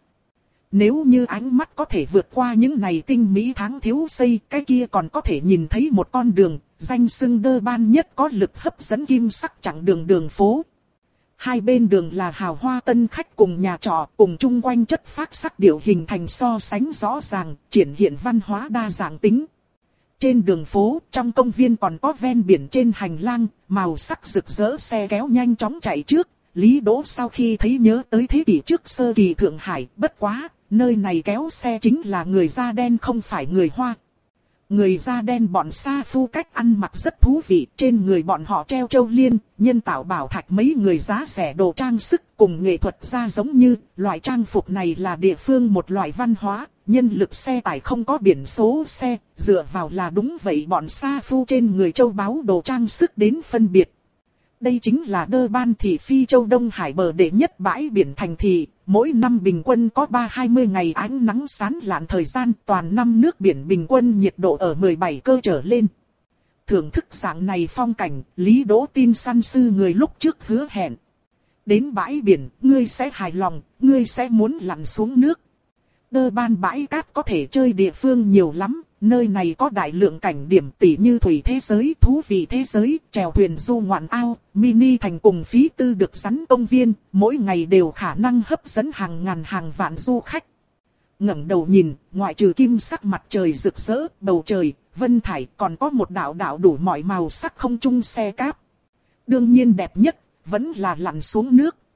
Nếu như ánh mắt có thể vượt qua những này tinh mỹ tháng thiếu xây, cái kia còn có thể nhìn thấy một con đường, danh xưng đơ ban nhất có lực hấp dẫn kim sắc chặng đường đường phố. Hai bên đường là hào hoa tân khách cùng nhà trọ, cùng chung quanh chất phác sắc điệu hình thành so sánh rõ ràng, triển hiện văn hóa đa dạng tính. Trên đường phố, trong công viên còn có ven biển trên hành lang, màu sắc rực rỡ xe kéo nhanh chóng chạy trước. Lý Đỗ sau khi thấy nhớ tới thế kỷ trước sơ kỳ Thượng Hải, bất quá, nơi này kéo xe chính là người da đen không phải người Hoa. Người da đen bọn sa phu cách ăn mặc rất thú vị, trên người bọn họ treo châu liên, nhân tạo bảo thạch mấy người giá rẻ đồ trang sức cùng nghệ thuật ra giống như, loại trang phục này là địa phương một loại văn hóa, nhân lực xe tải không có biển số xe, dựa vào là đúng vậy bọn sa phu trên người châu báu đồ trang sức đến phân biệt. Đây chính là Đơ Ban thị Phi Châu Đông Hải bờ đệ nhất bãi biển thành thị, mỗi năm bình quân có ba hai mươi ngày ánh nắng sáng lạn thời gian, toàn năm nước biển bình quân nhiệt độ ở mười bảy cơ trở lên. Thưởng thức dạng này phong cảnh, Lý Đỗ tin săn sư người lúc trước hứa hẹn. Đến bãi biển, ngươi sẽ hài lòng, ngươi sẽ muốn lặn xuống nước. Đơ Ban bãi cát có thể chơi địa phương nhiều lắm. Nơi này có đại lượng cảnh điểm tỉ như thủy thế giới, thú vị thế giới, chèo thuyền du ngoạn ao, mini thành cùng phí tư được sắn công viên, mỗi ngày đều khả năng hấp dẫn hàng ngàn hàng vạn du khách. Ngẩng đầu nhìn, ngoại trừ kim sắc mặt trời rực rỡ, bầu trời, vân thải, còn có một đạo đạo đủ mọi màu sắc không trung xe cáp. Đương nhiên đẹp nhất, vẫn là lặn xuống nước.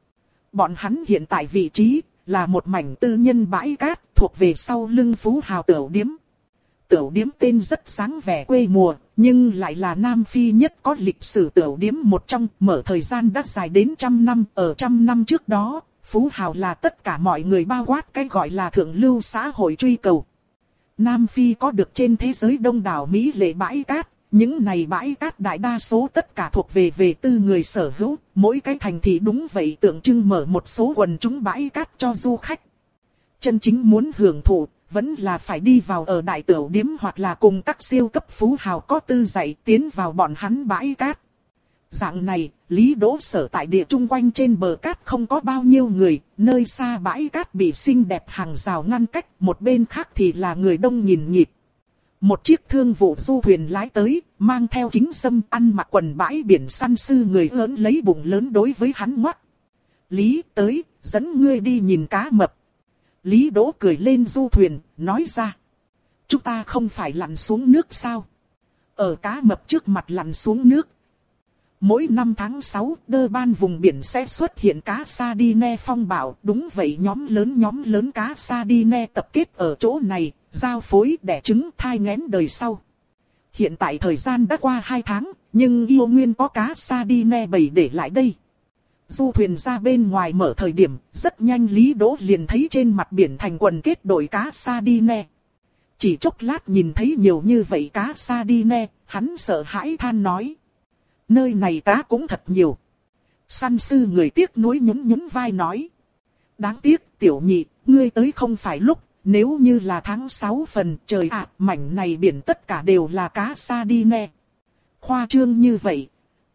Bọn hắn hiện tại vị trí là một mảnh tư nhân bãi cát thuộc về sau lưng phú hào tửu điếm. Tửu điếm tên rất sáng vẻ quê mùa, nhưng lại là Nam Phi nhất có lịch sử tửu điếm một trong, mở thời gian đã dài đến trăm năm. Ở trăm năm trước đó, phú hào là tất cả mọi người bao quát cái gọi là thượng lưu xã hội truy cầu. Nam Phi có được trên thế giới đông đảo Mỹ lệ bãi cát, những này bãi cát đại đa số tất cả thuộc về về tư người sở hữu, mỗi cái thành thị đúng vậy tượng trưng mở một số quần chúng bãi cát cho du khách. Chân chính muốn hưởng thụ, vẫn là phải đi vào ở đại tửu điếm hoặc là cùng các siêu cấp phú hào có tư dạy tiến vào bọn hắn bãi cát. Dạng này, Lý Đỗ Sở tại địa chung quanh trên bờ cát không có bao nhiêu người, nơi xa bãi cát bị xinh đẹp hàng rào ngăn cách, một bên khác thì là người đông nghìn nghịt. Một chiếc thương vụ du thuyền lái tới, mang theo kính sâm ăn mặc quần bãi biển săn sư người lớn lấy bụng lớn đối với hắn ngoắc. Lý tới, dẫn ngươi đi nhìn cá mập. Lý Đỗ cười lên du thuyền, nói ra. Chúng ta không phải lặn xuống nước sao? Ở cá mập trước mặt lặn xuống nước. Mỗi năm tháng sáu, đơ ban vùng biển sẽ xuất hiện cá sardine phong bạo. Đúng vậy, nhóm lớn nhóm lớn cá sardine tập kết ở chỗ này, giao phối đẻ trứng thai nghén đời sau. Hiện tại thời gian đã qua hai tháng, nhưng yêu nguyên có cá sardine bầy để lại đây. Du thuyền ra bên ngoài mở thời điểm, rất nhanh Lý Đỗ liền thấy trên mặt biển thành quần kết đội cá sardine. Chỉ chốc lát nhìn thấy nhiều như vậy cá sardine, hắn sợ hãi than nói. Nơi này cá cũng thật nhiều. Săn sư người tiếc nuối nhún nhún vai nói. Đáng tiếc, tiểu nhị, ngươi tới không phải lúc, nếu như là tháng sáu phần, trời ạ, mảnh này biển tất cả đều là cá sardine. Khoa trương như vậy.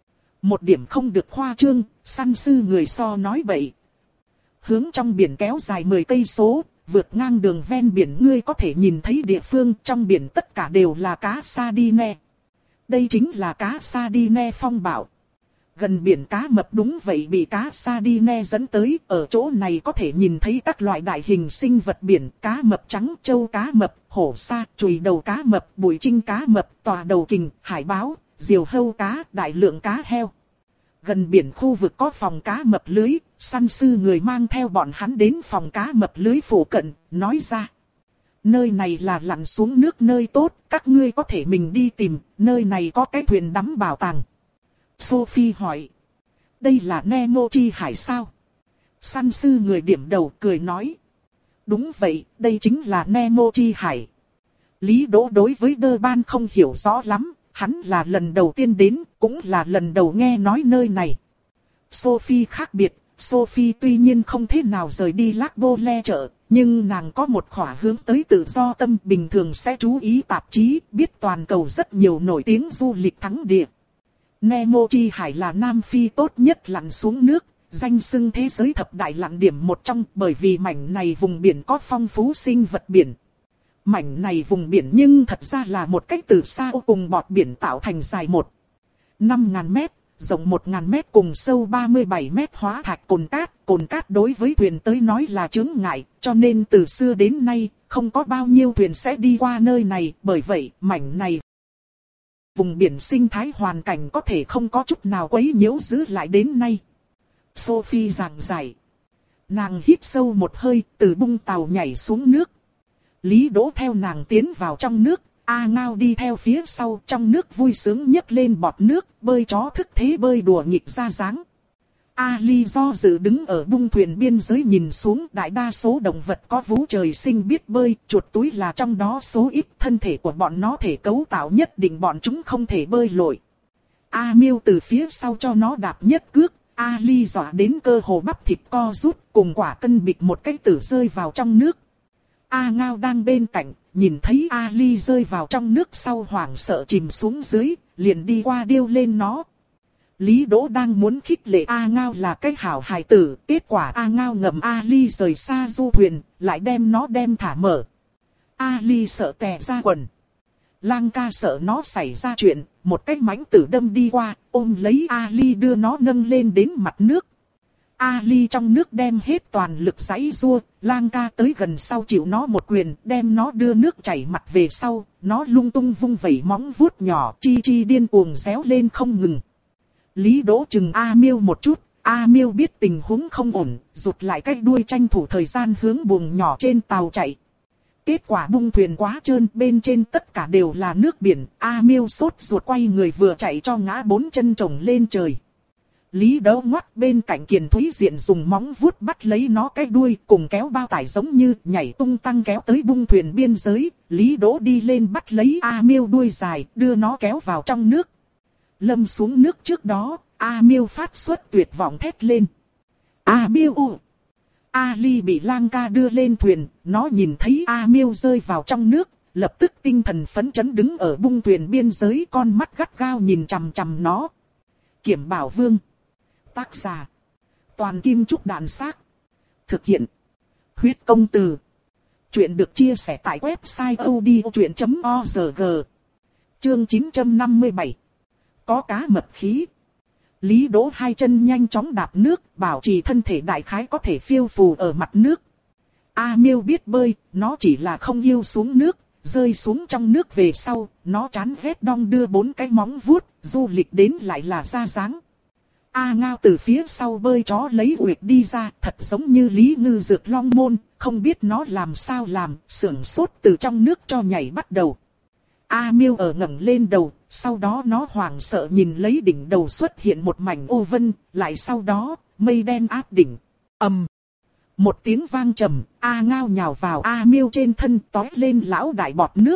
Một điểm không được khoa trương, săn sư người so nói bậy. Hướng trong biển kéo dài mười cây số, vượt ngang đường ven biển ngươi có thể nhìn thấy địa phương trong biển tất cả đều là cá sardine. Đây chính là cá sardine phong bạo. Gần biển cá mập đúng vậy bị cá sardine dẫn tới, ở chỗ này có thể nhìn thấy các loại đại hình sinh vật biển, cá mập trắng, trâu cá mập, hổ sa, chùi đầu cá mập, bụi trinh cá mập, tòa đầu kình, hải báo, diều hâu cá, đại lượng cá heo. Gần biển khu vực có phòng cá mập lưới, săn sư người mang theo bọn hắn đến phòng cá mập lưới phụ cận, nói ra. Nơi này là lặn xuống nước nơi tốt, các ngươi có thể mình đi tìm, nơi này có cái thuyền đắm bảo tàng. Sophie hỏi. Đây là Nemo chi hải sao? Săn sư người điểm đầu cười nói. Đúng vậy, đây chính là Nemo chi hải. Lý Đỗ đối với đơ ban không hiểu rõ lắm, hắn là lần đầu tiên đến, cũng là lần đầu nghe nói nơi này. Sophie khác biệt, Sophie tuy nhiên không thể nào rời đi Lac Bô Le chợ, nhưng nàng có một khỏa hướng tới tự do tâm, bình thường sẽ chú ý tạp chí, biết toàn cầu rất nhiều nổi tiếng du lịch thắng địa. Nemo chi hải là Nam Phi tốt nhất lặn xuống nước, danh xưng thế giới thập đại lặn điểm một trong, bởi vì mảnh này vùng biển có phong phú sinh vật biển. Mảnh này vùng biển nhưng thật ra là một cách từ xa cùng bọt biển tạo thành dài một năm ngàn mét, rộng một ngàn mét cùng sâu ba mươi bảy mét hóa thạch cồn cát. Cồn cát đối với thuyền tới nói là chướng ngại, cho nên từ xưa đến nay không có bao nhiêu thuyền sẽ đi qua nơi này. Bởi vậy mảnh này vùng biển sinh thái hoàn cảnh có thể không có chút nào quấy nhiễu giữ lại đến nay. Sophie giảng giải. Nàng hít sâu một hơi, từ bung tàu nhảy xuống nước. Lý Đỗ theo nàng tiến vào trong nước, A Ngao đi theo phía sau, trong nước vui sướng nhấc lên bọt nước, bơi chó thức thế bơi đùa nghịch ra dáng. A Ly do dự đứng ở bung thuyền biên giới nhìn xuống, đại đa số động vật có vú trời sinh biết bơi, chuột túi là trong đó số ít, thân thể của bọn nó thể cấu tạo nhất định bọn chúng không thể bơi lội. A Miêu từ phía sau cho nó đạp nhất cước, A Ly dọa đến cơ hồ bắp thịt co rút, cùng quả cân bịch một cái tử rơi vào trong nước. A Ngao đang bên cạnh, nhìn thấy A Ly rơi vào trong nước sau hoảng sợ chìm xuống dưới, liền đi qua điêu lên nó. Lý Đỗ đang muốn khích lệ A Ngao là cái hảo hài tử, kết quả A Ngao ngậm A Ly rời xa du thuyền, lại đem nó đem thả mở. A Ly sợ tè ra quần. Lang ca sợ nó xảy ra chuyện, một cái mãnh tử đâm đi qua, ôm lấy A Ly đưa nó nâng lên đến mặt nước. A Ly trong nước đem hết toàn lực giãy giụa, Lang ca tới gần sau chịu nó một quyền, đem nó đưa nước chảy mặt về sau, nó lung tung vung vẩy móng vuốt nhỏ, chi chi điên cuồng réo lên không ngừng. Lý Đỗ chừng A Miêu một chút, A Miêu biết tình huống không ổn, rụt lại cái đuôi tranh thủ thời gian hướng buồng nhỏ trên tàu chạy. Kết quả bung thuyền quá trơn, bên trên tất cả đều là nước biển, A Miêu sốt ruột quay người vừa chạy cho ngã bốn chân chồng lên trời. Lý Đấu ngoắt bên cạnh Kiền Thúy Diện dùng móng vuốt bắt lấy nó cái đuôi, cùng kéo bao tải giống như nhảy tung tăng kéo tới bung thuyền biên giới. Lý Đỗ đi lên bắt lấy A Miêu đuôi dài, đưa nó kéo vào trong nước. Lâm xuống nước trước đó, A Miêu phát xuất tuyệt vọng thét lên. A Miêu u! A Ly bị Lang ca đưa lên thuyền, nó nhìn thấy A Miêu rơi vào trong nước, lập tức tinh thần phấn chấn đứng ở bung thuyền biên giới, con mắt gắt gao nhìn chằm chằm nó. Kiểm Bảo Vương. Tác giả. Toàn Kim Trúc Đàn Xác. Thực hiện. Huyết Công Từ. Chuyện được chia sẻ tại website odchuyện chấm org. Chương chín trăm năm mươi bảy. Có cá mập khí. Lý Đỗ hai chân nhanh chóng đạp nước, bảo trì thân thể đại khái có thể phiêu phù ở mặt nước. A Miêu biết bơi, nó chỉ là không yêu xuống nước, rơi xuống trong nước về sau, nó chán ghét đong đưa bốn cái móng vuốt, du lịch đến lại là ra dáng. A Ngao từ phía sau bơi chó lấy uyệt đi ra, thật giống như Lý Ngư Dược Long Môn, không biết nó làm sao làm, sưởng sốt từ trong nước cho nhảy bắt đầu. A Miêu ở ngẩng lên đầu, sau đó nó hoảng sợ nhìn lấy đỉnh đầu xuất hiện một mảnh ô vân, lại sau đó, mây đen áp đỉnh. Ầm. Một tiếng vang trầm, A Ngao nhào vào A Miêu trên thân, tói lên lão đại bọt nước.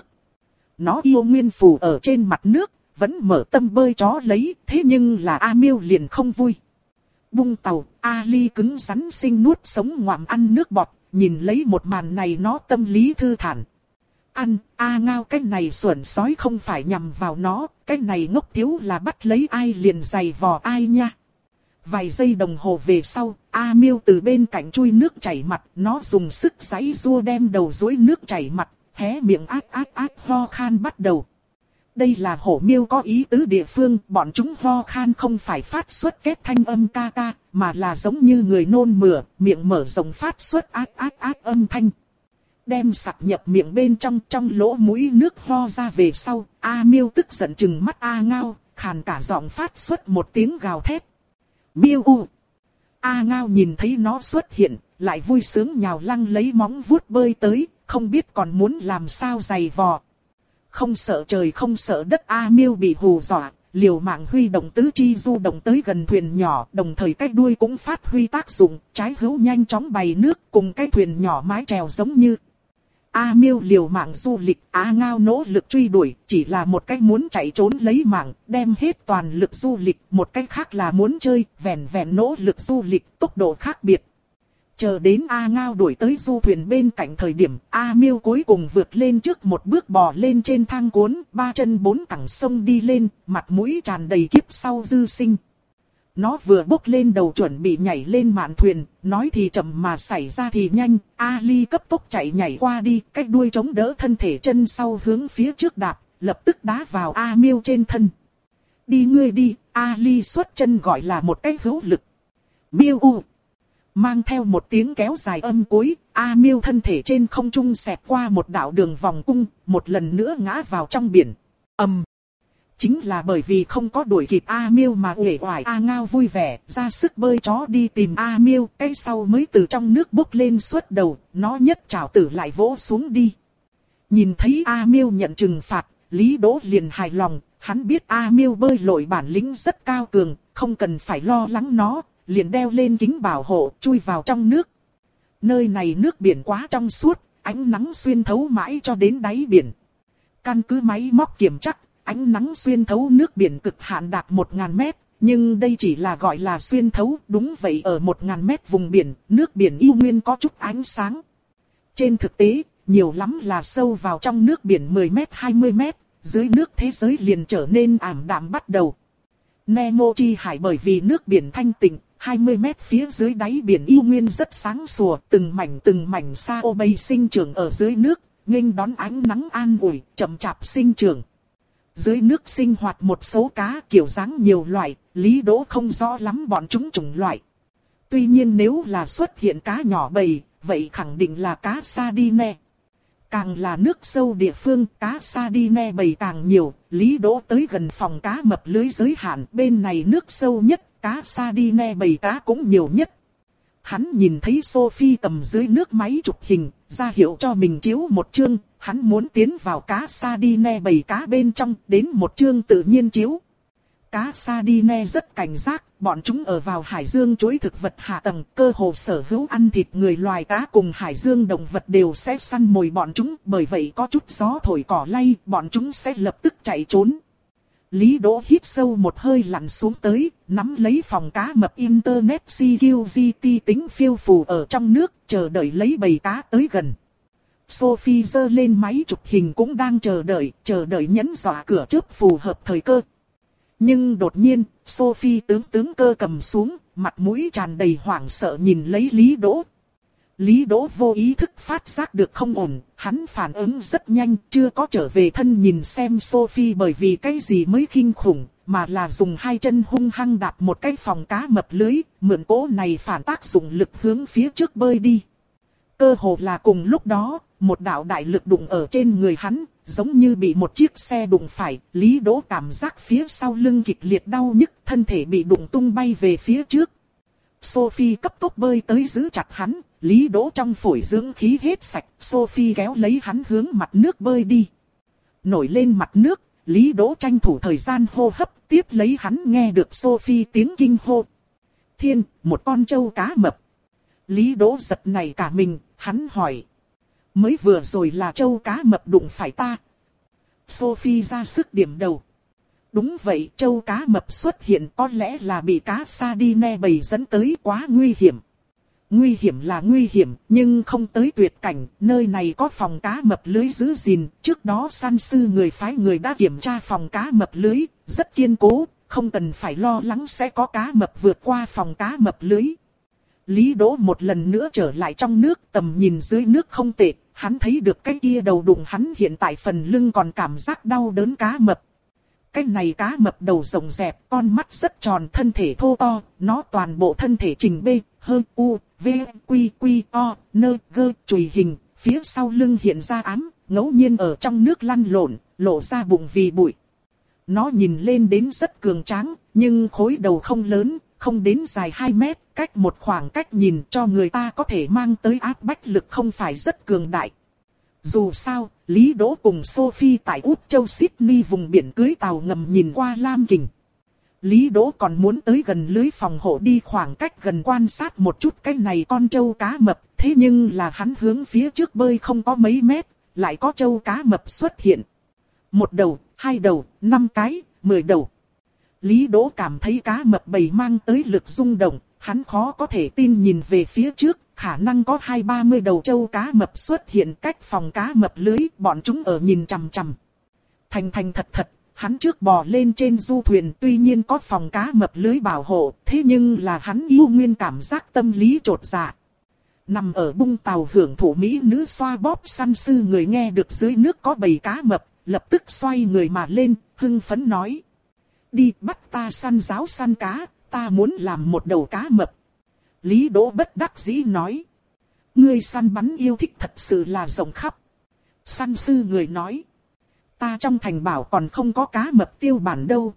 Nó yêu nguyên phù ở trên mặt nước, vẫn mở tâm bơi chó lấy, thế nhưng là A Miêu liền không vui. Bung tàu, A Ly cứng rắn sinh nuốt sống ngoạm ăn nước bọt, nhìn lấy một màn này nó tâm lý thư thản. Ăn, A Ngao cái này xuẩn sói không phải nhằm vào nó, cái này ngốc thiếu là bắt lấy ai liền giày vò ai nha. Vài giây đồng hồ về sau, A Miêu từ bên cạnh chui nước chảy mặt, nó dùng sức giãy giụa đem đầu duỗi nước chảy mặt, hé miệng ác ác ác ho khan bắt đầu. Đây là hổ miêu có ý tứ địa phương, bọn chúng ho khan không phải phát xuất kết thanh âm ca ca, mà là giống như người nôn mửa, miệng mở rộng phát xuất ác ác ác âm thanh. Đem sặc nhập miệng bên trong, trong lỗ mũi nước ho ra về sau, A Miêu tức giận trừng mắt A Ngao, khàn cả giọng phát xuất một tiếng gào thét. Miêu u! A Ngao nhìn thấy nó xuất hiện, lại vui sướng nhào lăng lấy móng vuốt bơi tới, không biết còn muốn làm sao giày vò. Không sợ trời không sợ đất, A Miêu bị hù dọa, liều mạng huy động tứ chi du động tới gần thuyền nhỏ, đồng thời cái đuôi cũng phát huy tác dụng, trái hữu nhanh chóng bày nước cùng cái thuyền nhỏ mái chèo giống như. A Miêu liều mạng du lịch, A Ngao nỗ lực truy đuổi, chỉ là một cách muốn chạy trốn lấy mạng, đem hết toàn lực du lịch, một cách khác là muốn chơi, vẹn vẹn nỗ lực du lịch, tốc độ khác biệt. Chờ đến A Ngao đuổi tới du thuyền bên cạnh thời điểm, A Miêu cuối cùng vượt lên trước một bước bò lên trên thang cuốn, ba chân bốn cẳng sông đi lên, mặt mũi tràn đầy kiếp sau dư sinh. Nó vừa bốc lên đầu chuẩn bị nhảy lên mạn thuyền, nói thì chậm mà xảy ra thì nhanh, A Ly cấp tốc chạy nhảy qua đi, cái đuôi chống đỡ thân thể chân sau hướng phía trước đạp, lập tức đá vào A Miêu trên thân. Đi ngươi đi, A Ly xuất chân gọi là một cái hữu lực. Miêu u! Mang theo một tiếng kéo dài âm cuối, A Miêu thân thể trên không trung xẹt qua một đạo đường vòng cung, một lần nữa ngã vào trong biển. Ầm! Um. Chính là bởi vì không có đuổi kịp A Miêu mà uể oải A Ngao vui vẻ, ra sức bơi chó đi tìm A Miêu, cái sau mới từ trong nước bốc lên xuất đầu, nó nhất trảo tử lại vỗ xuống đi. Nhìn thấy A Miêu nhận trừng phạt, Lý Đỗ liền hài lòng, hắn biết A Miêu bơi lội bản lĩnh rất cao cường, không cần phải lo lắng nó, liền đeo lên kính bảo hộ, chui vào trong nước. Nơi này nước biển quá trong suốt, ánh nắng xuyên thấu mãi cho đến đáy biển. Căn cứ máy móc kiểm chắc, ánh nắng xuyên thấu nước biển cực hạn đạt một nghìn mét, nhưng đây chỉ là gọi là xuyên thấu, đúng vậy ở một nghìn mét vùng biển, nước biển yêu nguyên có chút ánh sáng. Trên thực tế, nhiều lắm là sâu vào trong nước biển mười mét hai mươi mét, dưới nước thế giới liền trở nên ảm đạm bắt đầu. Nemo chi hải bởi vì nước biển thanh tịnh, hai mươi mét phía dưới đáy biển yêu nguyên rất sáng sủa, từng mảnh từng mảnh sa ô bay sinh trưởng ở dưới nước, nghênh đón ánh nắng an ủi, chậm chạp sinh trưởng. Dưới nước sinh hoạt một số cá kiểu dáng nhiều loại, Lý Đỗ không rõ lắm bọn chúng chủng loại. Tuy nhiên nếu là xuất hiện cá nhỏ bầy, vậy khẳng định là cá sardine. Càng là nước sâu địa phương, cá sardine bầy càng nhiều. Lý Đỗ tới gần phòng cá mập lưới giới hạn, bên này nước sâu nhất, cá sardine bầy cá cũng nhiều nhất. Hắn nhìn thấy Sophie cầm dưới nước máy chụp hình, ra hiệu cho mình chiếu một chương, hắn muốn tiến vào cá sardine bầy cá bên trong, đến một chương tự nhiên chiếu. Cá sardine rất cảnh giác, bọn chúng ở vào hải dương chuỗi thực vật hạ tầng, cơ hồ sở hữu ăn thịt người loài cá cùng hải dương động vật đều sẽ săn mồi bọn chúng, bởi vậy có chút gió thổi cỏ lay, bọn chúng sẽ lập tức chạy trốn. Lý Đỗ hít sâu một hơi lặn xuống tới, nắm lấy phòng cá mập Internet xê quy giê tê tính phiêu phù ở trong nước, chờ đợi lấy bầy cá tới gần. Sophie giơ lên máy chụp hình cũng đang chờ đợi, chờ đợi nhấn dọa cửa chớp phù hợp thời cơ. Nhưng đột nhiên, Sophie tướng tướng cơ cầm xuống, mặt mũi tràn đầy hoảng sợ nhìn lấy Lý Đỗ. Lý Đỗ vô ý thức phát giác được không ổn, hắn phản ứng rất nhanh, chưa có trở về thân nhìn xem Sophie bởi vì cái gì mới kinh khủng, mà là dùng hai chân hung hăng đạp một cái phòng cá mập lưới, mượn cỗ này phản tác dụng lực hướng phía trước bơi đi. Cơ hồ là cùng lúc đó, một đạo đại lực đụng ở trên người hắn, giống như bị một chiếc xe đụng phải, Lý Đỗ cảm giác phía sau lưng kịch liệt đau nhức, thân thể bị đụng tung bay về phía trước. Sophie cấp tốc bơi tới giữ chặt hắn, Lý Đỗ trong phổi dưỡng khí hết sạch, Sophie kéo lấy hắn hướng mặt nước bơi đi. Nổi lên mặt nước, Lý Đỗ tranh thủ thời gian hô hấp, tiếp lấy hắn nghe được Sophie tiếng kinh hô. Thiên, một con trâu cá mập. Lý Đỗ giật nảy cả mình, hắn hỏi. Mới vừa rồi là trâu cá mập đụng phải ta. Sophie ra sức điểm đầu. Đúng vậy, trâu cá mập xuất hiện có lẽ là bị cá sardine bầy dẫn tới, quá nguy hiểm. Nguy hiểm là nguy hiểm, nhưng không tới tuyệt cảnh, nơi này có phòng cá mập lưới giữ gìn, trước đó săn sư người phái người đã kiểm tra phòng cá mập lưới, rất kiên cố, không cần phải lo lắng sẽ có cá mập vượt qua phòng cá mập lưới. Lý Đỗ một lần nữa trở lại trong nước, tầm nhìn dưới nước không tệ, hắn thấy được cái kia đầu đụng hắn hiện tại phần lưng còn cảm giác đau đớn cá mập. Cái này cá mập đầu rộng dẹp, con mắt rất tròn, thân thể thô to, nó toàn bộ thân thể trình B, hơn U, V, Quy, Quy, O, Nơ, Gơ, chùy hình, phía sau lưng hiện ra ám, ngẫu nhiên ở trong nước lăn lộn, lộ ra bụng vì bụi. Nó nhìn lên đến rất cường tráng, nhưng khối đầu không lớn, không đến dài hai mét, cách một khoảng cách nhìn cho người ta có thể mang tới áp bách lực không phải rất cường đại. Dù sao, Lý Đỗ cùng Sophie tại Úc Châu Sydney vùng biển cưới tàu ngầm nhìn qua Lam Kình. Lý Đỗ còn muốn tới gần lưới phòng hộ đi khoảng cách gần quan sát một chút cái này con trâu cá mập, thế nhưng là hắn hướng phía trước bơi không có mấy mét, lại có trâu cá mập xuất hiện. Một đầu, hai đầu, năm cái, mười đầu. Lý Đỗ cảm thấy cá mập bầy mang tới lực rung động, hắn khó có thể tin nhìn về phía trước, khả năng có hai ba mươi đầu trâu cá mập xuất hiện cách phòng cá mập lưới, bọn chúng ở nhìn chằm chằm. Thành thành thật thật, hắn trước bò lên trên du thuyền, tuy nhiên có phòng cá mập lưới bảo hộ, thế nhưng là hắn yêu nguyên cảm giác tâm lý trột dạ. Nằm ở bung tàu hưởng thụ mỹ nữ xoa bóp săn sư người nghe được dưới nước có bầy cá mập, lập tức xoay người mà lên, hưng phấn nói. Đi bắt ta săn giáo săn cá, ta muốn làm một đầu cá mập. Lý Đỗ bất đắc dĩ nói. Ngươi săn bắn yêu thích thật sự là rộng khắp. Săn sư người nói. Ta trong thành bảo còn không có cá mập tiêu bản đâu.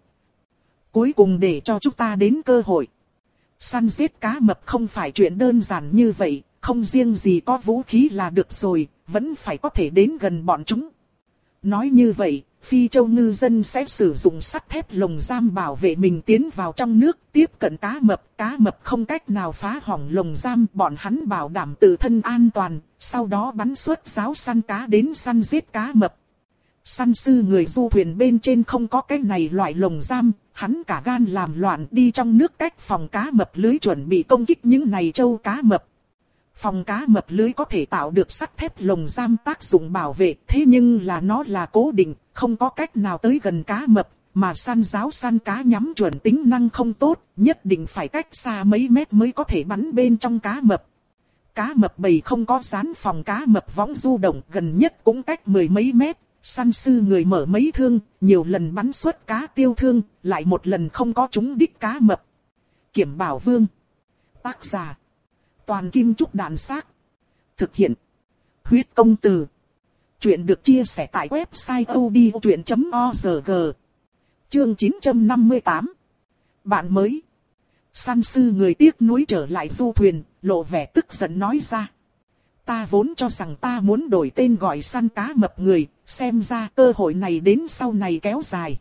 Cuối cùng để cho chúng ta đến cơ hội. Săn giết cá mập không phải chuyện đơn giản như vậy, không riêng gì có vũ khí là được rồi, vẫn phải có thể đến gần bọn chúng. Nói như vậy, Phi Châu ngư dân sẽ sử dụng sắt thép lồng giam bảo vệ mình tiến vào trong nước, tiếp cận cá mập, cá mập không cách nào phá hỏng lồng giam, bọn hắn bảo đảm tự thân an toàn, sau đó bắn xuất giáo săn cá đến săn giết cá mập. Săn sư người du thuyền bên trên không có cái này loại lồng giam, hắn cả gan làm loạn đi trong nước cách phòng cá mập lưới chuẩn bị công kích những này trâu cá mập. Phòng cá mập lưới có thể tạo được sắt thép lồng giam tác dụng bảo vệ, thế nhưng là nó là cố định, không có cách nào tới gần cá mập, mà săn giáo săn cá nhắm chuẩn tính năng không tốt, nhất định phải cách xa mấy mét mới có thể bắn bên trong cá mập. Cá mập bầy không có dán phòng cá mập võng du động, gần nhất cũng cách mười mấy mét, săn sư người mở mấy thương, nhiều lần bắn xuất cá tiêu thương, lại một lần không có trúng đích cá mập. Kiểm Bảo Vương. Tác giả Toàn Kim Trúc Đàn Xác. Thực hiện Huyết Công Từ. Chuyện được chia sẻ tại website odchuyện chấm org. Chương chín trăm năm mươi tám. Bạn mới. Săn sư người tiếc nuối trở lại du thuyền, lộ vẻ tức giận nói ra. Ta vốn cho rằng ta muốn đổi tên gọi săn cá mập người, xem ra cơ hội này đến sau này kéo dài.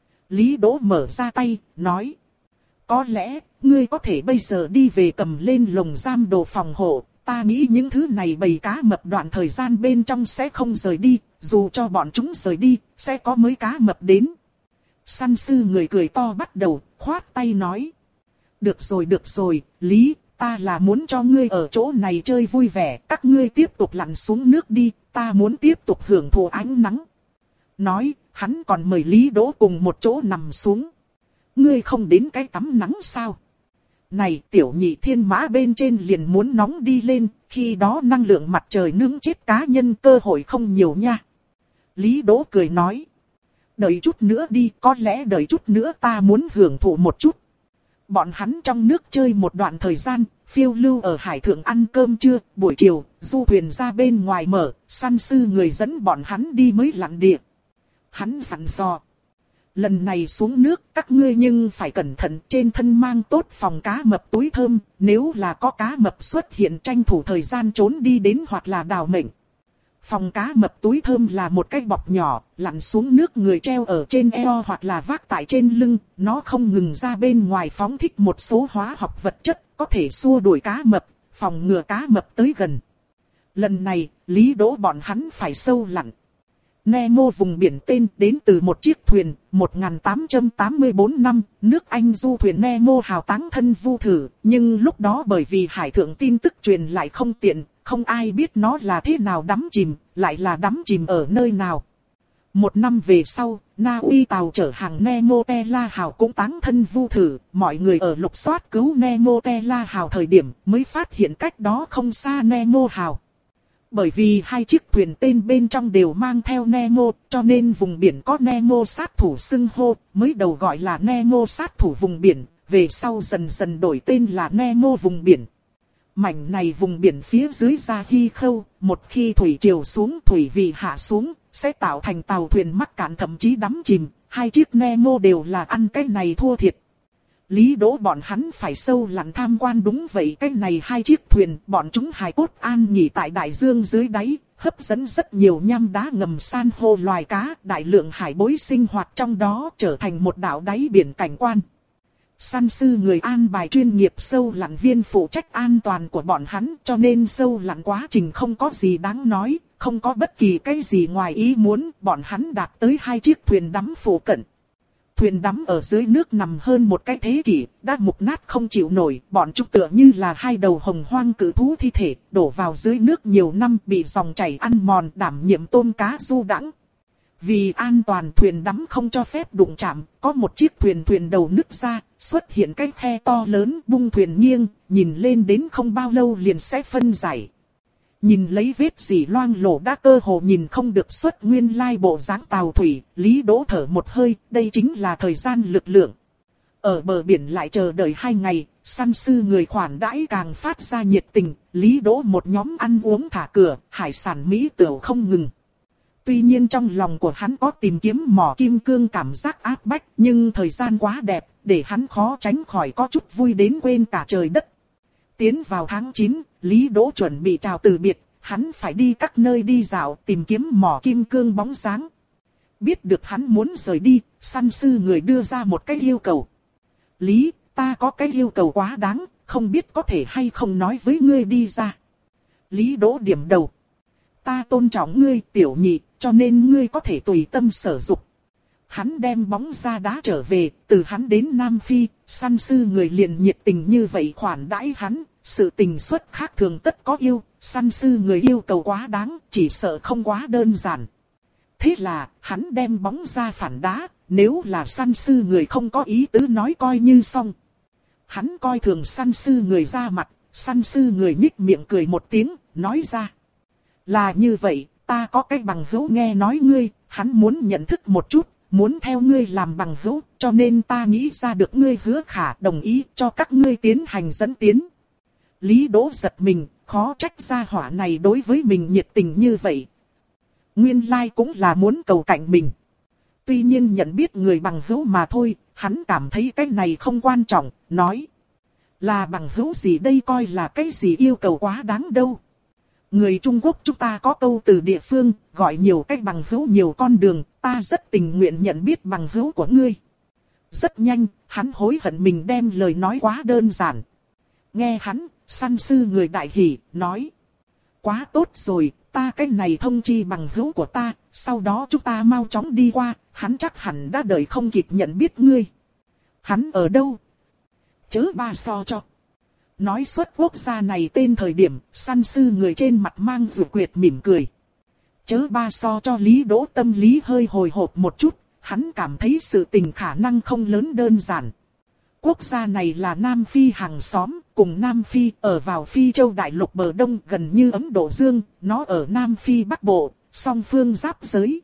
Lý Đỗ mở ra tay, nói. Có lẽ, ngươi có thể bây giờ đi về cầm lên lồng giam đồ phòng hộ. Ta nghĩ những thứ này bầy cá mập đoạn thời gian bên trong sẽ không rời đi, dù cho bọn chúng rời đi, sẽ có mới cá mập đến. Săn sư người cười to bắt đầu, khoát tay nói. Được rồi được rồi, Lý, ta là muốn cho ngươi ở chỗ này chơi vui vẻ, các ngươi tiếp tục lặn xuống nước đi, ta muốn tiếp tục hưởng thụ ánh nắng. Nói, hắn còn mời Lý Đỗ cùng một chỗ nằm xuống. Ngươi không đến cái tắm nắng sao? Này tiểu nhị thiên mã bên trên liền muốn nóng đi lên, khi đó năng lượng mặt trời nướng chết cá nhân cơ hội không nhiều nha. Lý Đỗ cười nói. Đợi chút nữa đi, có lẽ đợi chút nữa ta muốn hưởng thụ một chút. Bọn hắn trong nước chơi một đoạn thời gian, phiêu lưu ở hải thượng ăn cơm trưa, buổi chiều, du thuyền ra bên ngoài mở, săn sư người dẫn bọn hắn đi mới lặn địa. Hắn dặn dò. Lần này xuống nước các ngươi nhưng phải cẩn thận, trên thân mang tốt phòng cá mập túi thơm, nếu là có cá mập xuất hiện tranh thủ thời gian trốn đi đến hoặc là đào mệnh. Phòng cá mập túi thơm là một cái bọc nhỏ, lặn xuống nước người treo ở trên eo hoặc là vác tại trên lưng, nó không ngừng ra bên ngoài phóng thích một số hóa học vật chất, có thể xua đuổi cá mập, phòng ngừa cá mập tới gần. Lần này, Lý Đỗ bọn hắn phải sâu lặn. Nemo vùng biển tên đến từ một chiếc thuyền, một nghìn tám trăm tám mươi tư năm, nước Anh du thuyền Nemo hào táng thân vu thử, nhưng lúc đó bởi vì hải thượng tin tức truyền lại không tiện, không ai biết nó là thế nào đắm chìm, lại là đắm chìm ở nơi nào. Một năm về sau, Na Uy tàu chở hàng Nemo Tela hào cũng táng thân vu thử, mọi người ở lục soát cứu Nemo Tela hào thời điểm mới phát hiện cách đó không xa Nemo hào. Bởi vì hai chiếc thuyền tên bên trong đều mang theo Nemo, cho nên vùng biển có Nemo sát thủ xưng hô, mới đầu gọi là Nemo sát thủ vùng biển, về sau dần dần đổi tên là Nemo vùng biển. Mảnh này vùng biển phía dưới ra hy khâu, một khi thủy triều xuống thủy vị hạ xuống, sẽ tạo thành tàu thuyền mắc cạn thậm chí đắm chìm, hai chiếc Nemo đều là ăn cái này thua thiệt. Lý Đỗ bọn hắn phải sâu lặn tham quan đúng vậy, cái này hai chiếc thuyền, bọn chúng hài cốt an nghỉ tại đại dương dưới đáy, hấp dẫn rất nhiều nham đá ngầm san hô loài cá, đại lượng hải bối sinh hoạt trong đó trở thành một đảo đáy biển cảnh quan. Săn sư người an bài chuyên nghiệp sâu lặn viên phụ trách an toàn của bọn hắn, cho nên sâu lặn quá trình không có gì đáng nói, không có bất kỳ cái gì ngoài ý muốn, bọn hắn đạt tới hai chiếc thuyền đắm phụ cận. Thuyền đắm ở dưới nước nằm hơn một cái thế kỷ, đã mục nát không chịu nổi, bọn chúng tựa như là hai đầu hồng hoang cự thú thi thể, đổ vào dưới nước nhiều năm bị dòng chảy ăn mòn, đảm nhiệm tôm cá du đãng. Vì an toàn thuyền đắm không cho phép đụng chạm, có một chiếc thuyền thuyền đầu nứt ra, xuất hiện cái khe to lớn, bung thuyền nghiêng, nhìn lên đến không bao lâu liền sẽ phân giải. Nhìn lấy vết dỉ loang lổ đã cơ hồ nhìn không được xuất nguyên lai bộ dáng tàu thủy, Lý Đỗ thở một hơi, đây chính là thời gian lực lượng. Ở bờ biển lại chờ đợi hai ngày, săn sư người khoản đãi càng phát ra nhiệt tình, Lý Đỗ một nhóm ăn uống thả cửa, hải sản mỹ tửu không ngừng. Tuy nhiên trong lòng của hắn có tìm kiếm mỏ kim cương cảm giác áp bách, nhưng thời gian quá đẹp, để hắn khó tránh khỏi có chút vui đến quên cả trời đất. Tiến vào tháng chín, Lý Đỗ chuẩn bị chào từ biệt, hắn phải đi các nơi đi dạo tìm kiếm mỏ kim cương bóng dáng. Biết được hắn muốn rời đi, săn sư người đưa ra một cái yêu cầu. Lý, ta có cái yêu cầu quá đáng, không biết có thể hay không nói với ngươi đi ra. Lý Đỗ điểm đầu. Ta tôn trọng ngươi tiểu nhị, cho nên ngươi có thể tùy tâm sở dục. Hắn đem bóng ra đá trở về, từ hắn đến Nam Phi, săn sư người liền nhiệt tình như vậy khoản đãi hắn, sự tình xuất khác thường tất có yêu, săn sư người yêu cầu quá đáng, chỉ sợ không quá đơn giản. Thế là, hắn đem bóng ra phản đá, nếu là săn sư người không có ý tứ nói coi như xong. Hắn coi thường săn sư người ra mặt, săn sư người nhích miệng cười một tiếng, nói ra. Là như vậy, ta có cái bằng hữu nghe nói ngươi, hắn muốn nhận thức một chút, muốn theo ngươi làm bằng hữu, cho nên ta nghĩ ra được ngươi hứa khả đồng ý cho các ngươi tiến hành dẫn tiến. Lý Đỗ giật mình, khó trách gia hỏa này đối với mình nhiệt tình như vậy. Nguyên lai cũng là muốn cầu cạnh mình. Tuy nhiên nhận biết người bằng hữu mà thôi, hắn cảm thấy cái này không quan trọng, nói. Là bằng hữu gì đây, coi là cái gì yêu cầu quá đáng đâu. Người Trung Quốc chúng ta có câu từ địa phương, gọi nhiều cách bằng hữu nhiều con đường, ta rất tình nguyện nhận biết bằng hữu của ngươi. Rất nhanh, hắn hối hận mình đem lời nói quá đơn giản. Nghe hắn, săn sư người đại hỉ, nói. Quá tốt rồi, ta cái này thông chi bằng hữu của ta, sau đó chúng ta mau chóng đi qua, hắn chắc hẳn đã đợi không kịp nhận biết ngươi. Hắn ở đâu? Chớ ba so cho. Nói xuất quốc gia này tên thời điểm, săn sư người trên mặt mang rụt quyệt mỉm cười. Chớ ba so cho Lý Đỗ tâm lý hơi hồi hộp một chút, hắn cảm thấy sự tình khả năng không lớn đơn giản. Quốc gia này là Nam Phi hàng xóm, cùng Nam Phi ở vào Phi châu đại lục bờ đông gần như Ấn Độ Dương, nó ở Nam Phi Bắc Bộ, song phương giáp giới.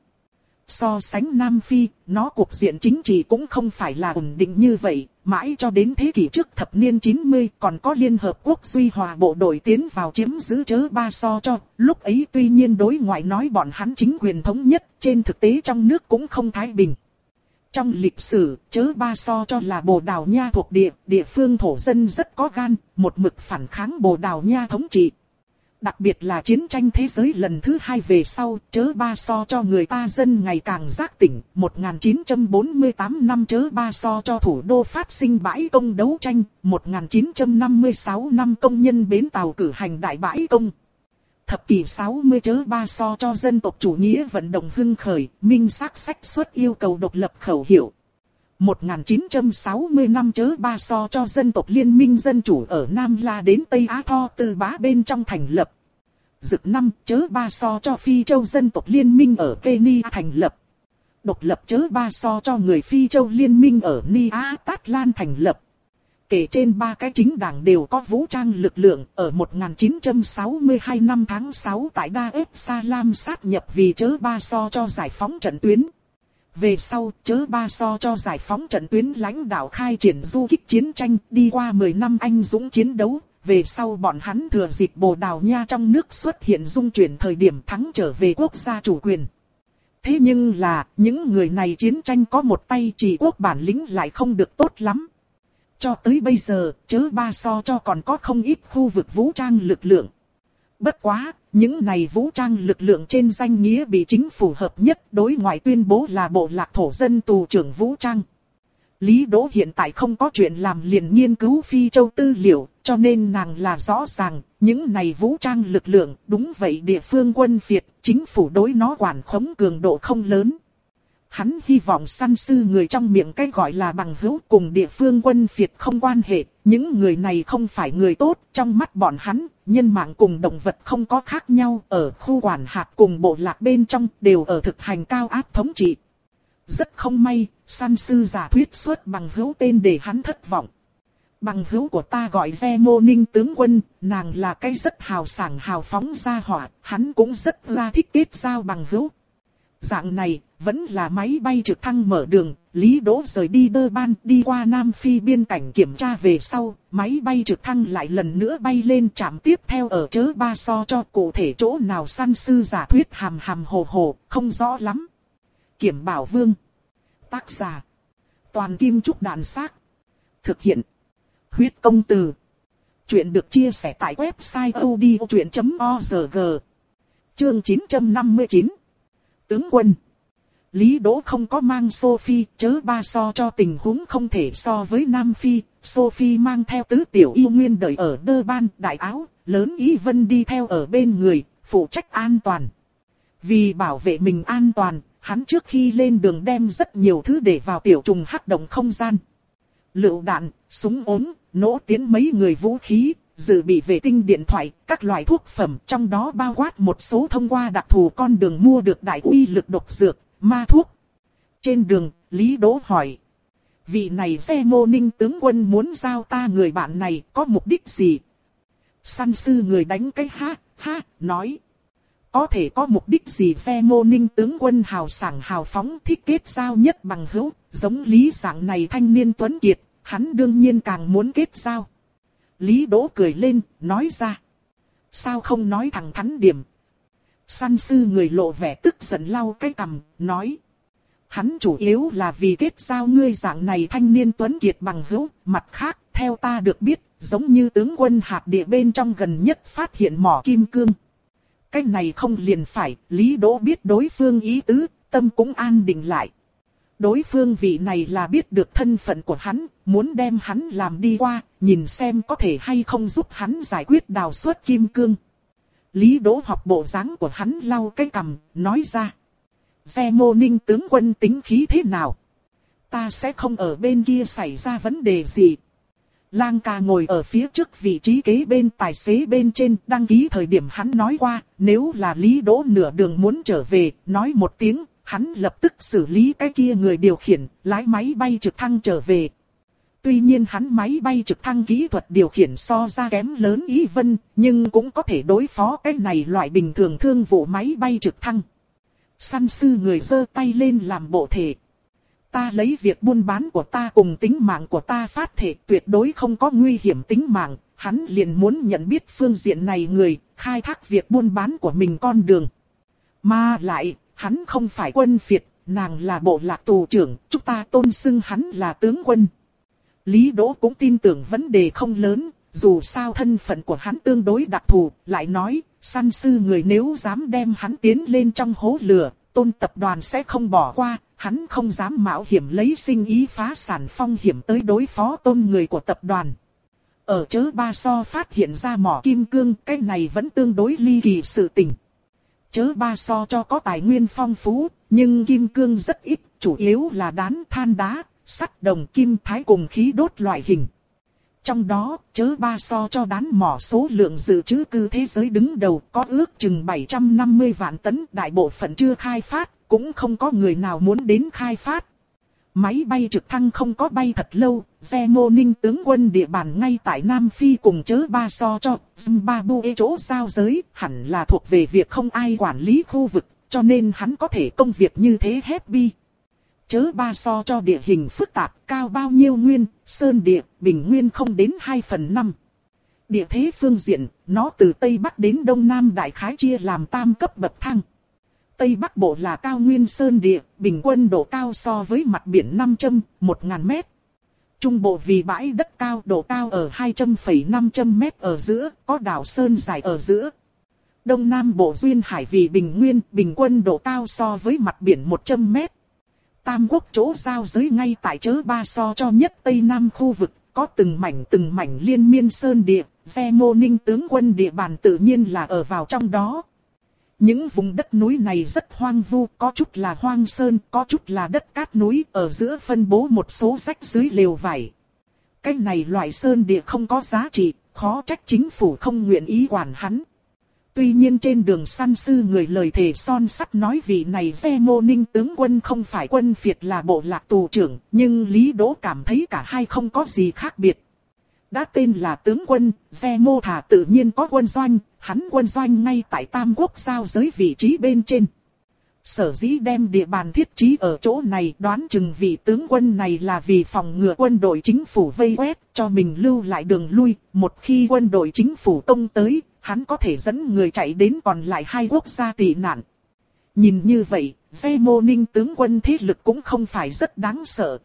So sánh Nam Phi, nó cục diện chính trị cũng không phải là ổn định như vậy, mãi cho đến thế kỷ trước thập niên chín mươi còn có Liên Hợp Quốc Duy Hòa bộ đội tiến vào chiếm giữ chớ ba so cho, lúc ấy tuy nhiên đối ngoại nói bọn hắn chính quyền thống nhất, trên thực tế trong nước cũng không thái bình. Trong lịch sử, chớ ba so cho là Bồ Đào Nha thuộc địa, địa phương thổ dân rất có gan, một mực phản kháng Bồ Đào Nha thống trị. Đặc biệt là chiến tranh thế giới lần thứ hai về sau, chớ ba so cho người ta dân ngày càng giác tỉnh. một nghìn chín trăm bốn mươi tám năm chớ ba so cho thủ đô phát sinh bãi công đấu tranh, một nghìn chín trăm năm mươi sáu năm công nhân bến tàu cử hành đại bãi công. Thập kỷ sáu mươi chớ ba so cho dân tộc chủ nghĩa vận động hưng khởi, minh xác sách xuất yêu cầu độc lập khẩu hiệu. một nghìn chín trăm sáu mươi năm chớ ba so cho dân tộc Liên minh Dân chủ ở Nam La đến Tây Á Tho Tư Bá bên trong thành lập. Dực năm chớ ba so cho Phi châu dân tộc Liên minh ở Kenya thành lập. Độc lập chớ ba so cho người Phi châu Liên minh ở Nia Tát Lan thành lập. Kể trên ba cái chính đảng đều có vũ trang lực lượng, ở một nghìn chín trăm sáu mươi hai năm tháng sáu tại Dar es Salaam sát nhập vì chớ ba so cho giải phóng trận tuyến. Về sau, chớ ba so cho giải phóng trận tuyến lãnh đạo khai triển du kích chiến tranh, đi qua mười năm anh dũng chiến đấu. Về sau bọn hắn thừa dịp Bồ Đào Nha trong nước xuất hiện dung chuyển thời điểm thắng trở về quốc gia chủ quyền. Thế nhưng là, những người này chiến tranh có một tay chỉ quốc bản lĩnh lại không được tốt lắm. Cho tới bây giờ, chớ ba so cho còn có không ít khu vực vũ trang lực lượng. Bất quá, những này vũ trang lực lượng trên danh nghĩa bị chính phủ hợp nhất đối ngoại tuyên bố là bộ lạc thổ dân tù trưởng vũ trang. Lý Đỗ hiện tại không có chuyện làm liền nghiên cứu Phi châu tư liệu, cho nên nàng là rõ ràng, những này vũ trang lực lượng, đúng vậy địa phương quân phiệt, chính phủ đối nó quản khống cường độ không lớn. Hắn hy vọng săn sư người trong miệng cái gọi là bằng hữu cùng địa phương quân phiệt không quan hệ, những người này không phải người tốt, trong mắt bọn hắn, nhân mạng cùng động vật không có khác nhau, ở khu quản hạt cùng bộ lạc bên trong đều ở thực hành cao áp thống trị. Rất không may, săn sư giả thuyết xuất bằng hữu tên để hắn thất vọng. Bằng hữu của ta gọi Ve Mô Ninh tướng quân, nàng là cái rất hào sảng hào phóng gia hỏa, hắn cũng rất là thích kết giao bằng hữu. Dạng này, vẫn là máy bay trực thăng mở đường, Lý Đỗ rời đi Durban đi qua Nam Phi biên cảnh kiểm tra về sau, máy bay trực thăng lại lần nữa bay lên trạm tiếp theo ở chớ ba so cho cụ thể chỗ nào săn sư giả thuyết hàm hàm hồ hồ, không rõ lắm. Kiểm Bảo Vương. Tác giả. Toàn Kim Trúc Đạn Xác. Thực hiện. Huyết Công Từ. Chuyện được chia sẻ tại website odchuyện chấm org. Chương chín trăm năm mươi chín. Tướng quân. Lý Đỗ không có mang Sophie, chớ ba so cho tình huống không thể so với Nam Phi. Sophie mang theo tứ tiểu yêu nguyên đợi ở Durban, đại áo, lớn Ý Vân đi theo ở bên người, phụ trách an toàn. Vì bảo vệ mình an toàn, hắn trước khi lên đường đem rất nhiều thứ để vào tiểu trùng hắc động không gian. Lựu đạn, súng ốm, nỗ tiến mấy người vũ khí, dự bị vệ tinh điện thoại, các loại thuốc phẩm, trong đó bao quát một số thông qua đặc thù con đường mua được đại uy lực độc dược, ma thuốc. Trên đường, Lý Đỗ hỏi. Vị này Ve Mô Ninh tướng quân muốn giao ta người bạn này có mục đích gì? Săn sư người đánh cái ha, ha, nói. Có thể có mục đích gì? Ve Mô Ninh tướng quân hào sảng hào phóng thích kết giao nhất bằng hữu, giống Lý dạng này thanh niên tuấn kiệt, hắn đương nhiên càng muốn kết giao. Lý Đỗ cười lên, nói ra. Sao không nói thẳng thắn điểm? Săn sư người lộ vẻ tức giận lau cái cằm, nói. Hắn chủ yếu là vì kết giao ngươi dạng này thanh niên tuấn kiệt bằng hữu, mặt khác, theo ta được biết, giống như tướng quân hạt địa bên trong gần nhất phát hiện mỏ kim cương. Cái này không liền phải, Lý Đỗ biết đối phương ý tứ, tâm cũng an định lại. Đối phương vị này là biết được thân phận của hắn, muốn đem hắn làm đi qua, nhìn xem có thể hay không giúp hắn giải quyết đào xuất kim cương. Lý Đỗ học bộ dáng của hắn lau cái cằm, nói ra. Xe Mô Ninh tướng quân tính khí thế nào? Ta sẽ không ở bên kia xảy ra vấn đề gì. Lang ca ngồi ở phía trước vị trí kế bên tài xế bên trên, đăng ký thời điểm hắn nói qua, nếu là Lý Đỗ nửa đường muốn trở về, nói một tiếng, hắn lập tức xử lý cái kia người điều khiển, lái máy bay trực thăng trở về. Tuy nhiên hắn máy bay trực thăng kỹ thuật điều khiển so ra kém lớn Ý Vân, nhưng cũng có thể đối phó cái này loại bình thường thương vụ máy bay trực thăng. Săn sư người giơ tay lên làm bộ thể. Ta lấy việc buôn bán của ta cùng tính mạng của ta phát thể tuyệt đối không có nguy hiểm tính mạng, hắn liền muốn nhận biết phương diện này người, khai thác việc buôn bán của mình con đường. Mà lại, hắn không phải quân phiệt, nàng là bộ lạc tù trưởng, chúng ta tôn xưng hắn là tướng quân. Lý Đỗ cũng tin tưởng vấn đề không lớn, dù sao thân phận của hắn tương đối đặc thù, lại nói, săn sư người nếu dám đem hắn tiến lên trong hố lửa, tôn tập đoàn sẽ không bỏ qua, hắn không dám mạo hiểm lấy sinh ý phá sản phong hiểm tới đối phó tôn người của tập đoàn. Ở chớ Ba So phát hiện ra mỏ kim cương, cái này vẫn tương đối ly kỳ sự tình. Chớ Ba So cho có tài nguyên phong phú, nhưng kim cương rất ít, chủ yếu là đán than đá, sắt đồng kim thái cùng khí đốt loại hình. Trong đó, chớ Ba So cho đán mỏ số lượng dự trữ cư thế giới đứng đầu có ước chừng bảy trăm năm mươi vạn tấn, đại bộ phận chưa khai phát, cũng không có người nào muốn đến khai phát. Máy bay trực thăng không có bay thật lâu, Xe Mô Ninh tướng quân địa bàn ngay tại Nam Phi cùng chớ Ba So cho Zimbabwe chỗ giao giới, hẳn là thuộc về việc không ai quản lý khu vực, cho nên hắn có thể công việc như thế happy. Chớ Ba So cho địa hình phức tạp, cao bao nhiêu nguyên, sơn địa, bình nguyên không đến hai phần năm. Địa thế phương diện, nó từ Tây Bắc đến Đông Nam đại khái chia làm tam cấp bậc thang. Tây Bắc bộ là cao nguyên sơn địa, bình quân độ cao so với mặt biển năm trăm, một nghìn mét. Trung bộ vì bãi đất cao, độ cao ở hai trăm phẩy năm trăm mét ở giữa, có đảo sơn dài ở giữa. Đông Nam bộ duyên hải vì bình nguyên, bình quân độ cao so với mặt biển một trăm mét. Tam quốc chỗ giao giới ngay tại chớ Ba So cho nhất Tây Nam khu vực, có từng mảnh từng mảnh liên miên sơn địa, Xe Mô Ninh tướng quân địa bàn tự nhiên là ở vào trong đó. Những vùng đất núi này rất hoang vu, có chút là hoang sơn, có chút là đất cát núi, ở giữa phân bố một số rách dưới lều vải. Cái này loại sơn địa không có giá trị, khó trách chính phủ không nguyện ý quản hắn. Tuy nhiên trên đường săn sư người lời thề son sắt nói vị này Xe Mô Ninh tướng quân không phải quân phiệt là bộ lạc tù trưởng, nhưng Lý Đỗ cảm thấy cả hai không có gì khác biệt. Đã tên là tướng quân, Xe Mô thà tự nhiên có quân doanh, hắn quân doanh ngay tại Tam Quốc giao giới vị trí bên trên. Sở dĩ đem địa bàn thiết trí ở chỗ này, đoán chừng vị tướng quân này là vì phòng ngừa quân đội chính phủ vây quét, cho mình lưu lại đường lui, một khi quân đội chính phủ công tới, hắn có thể dẫn người chạy đến còn lại hai quốc gia tị nạn. Nhìn như vậy, Xe Mô Ninh tướng quân thế lực cũng không phải rất đáng sợ.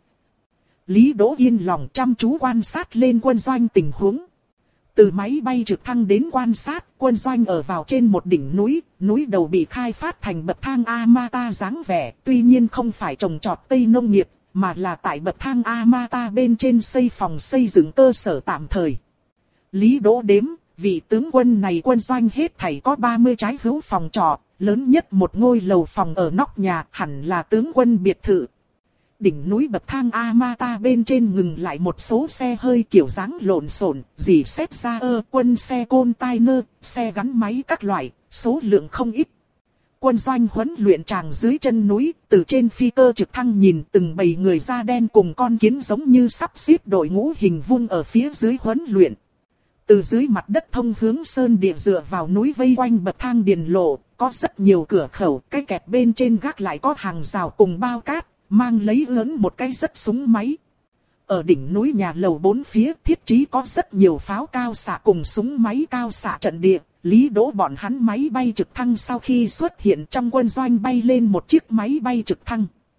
Lý Đỗ yên lòng chăm chú quan sát lên quân doanh tình huống. Từ máy bay trực thăng đến quan sát, quân doanh ở vào trên một đỉnh núi, núi đầu bị khai phát thành bậc thang Amata dáng vẻ, tuy nhiên không phải trồng trọt tây nông nghiệp, mà là tại bậc thang Amata bên trên xây phòng xây dựng cơ sở tạm thời. Lý Đỗ đếm, vị tướng quân này quân doanh hết thảy có ba mươi trái hữu phòng trọ, lớn nhất một ngôi lầu phòng ở nóc nhà, hẳn là tướng quân biệt thự. Đỉnh núi bậc thang Amata bên trên ngừng lại một số xe hơi kiểu dáng lộn xộn, dì xét ra ơ, quân xe container, xe gắn máy các loại, số lượng không ít. Quân doanh huấn luyện tràng dưới chân núi, từ trên phi cơ trực thăng nhìn từng bầy người da đen cùng con kiến giống như sắp xếp đội ngũ hình vuông ở phía dưới huấn luyện. Từ dưới mặt đất thông hướng sơn địa dựa vào núi vây quanh bậc thang điền lộ, có rất nhiều cửa khẩu, cái kẹp bên trên gác lại có hàng rào cùng bao cát, mang lấy ướn một cái rất súng máy. Ở đỉnh núi nhà lầu bốn phía thiết trí có rất nhiều pháo cao xạ cùng súng máy cao xạ trận địa. Lý Đỗ bọn hắn máy bay trực thăng sau khi xuất hiện trong quân doanh bay lên một chiếc máy bay trực thăng.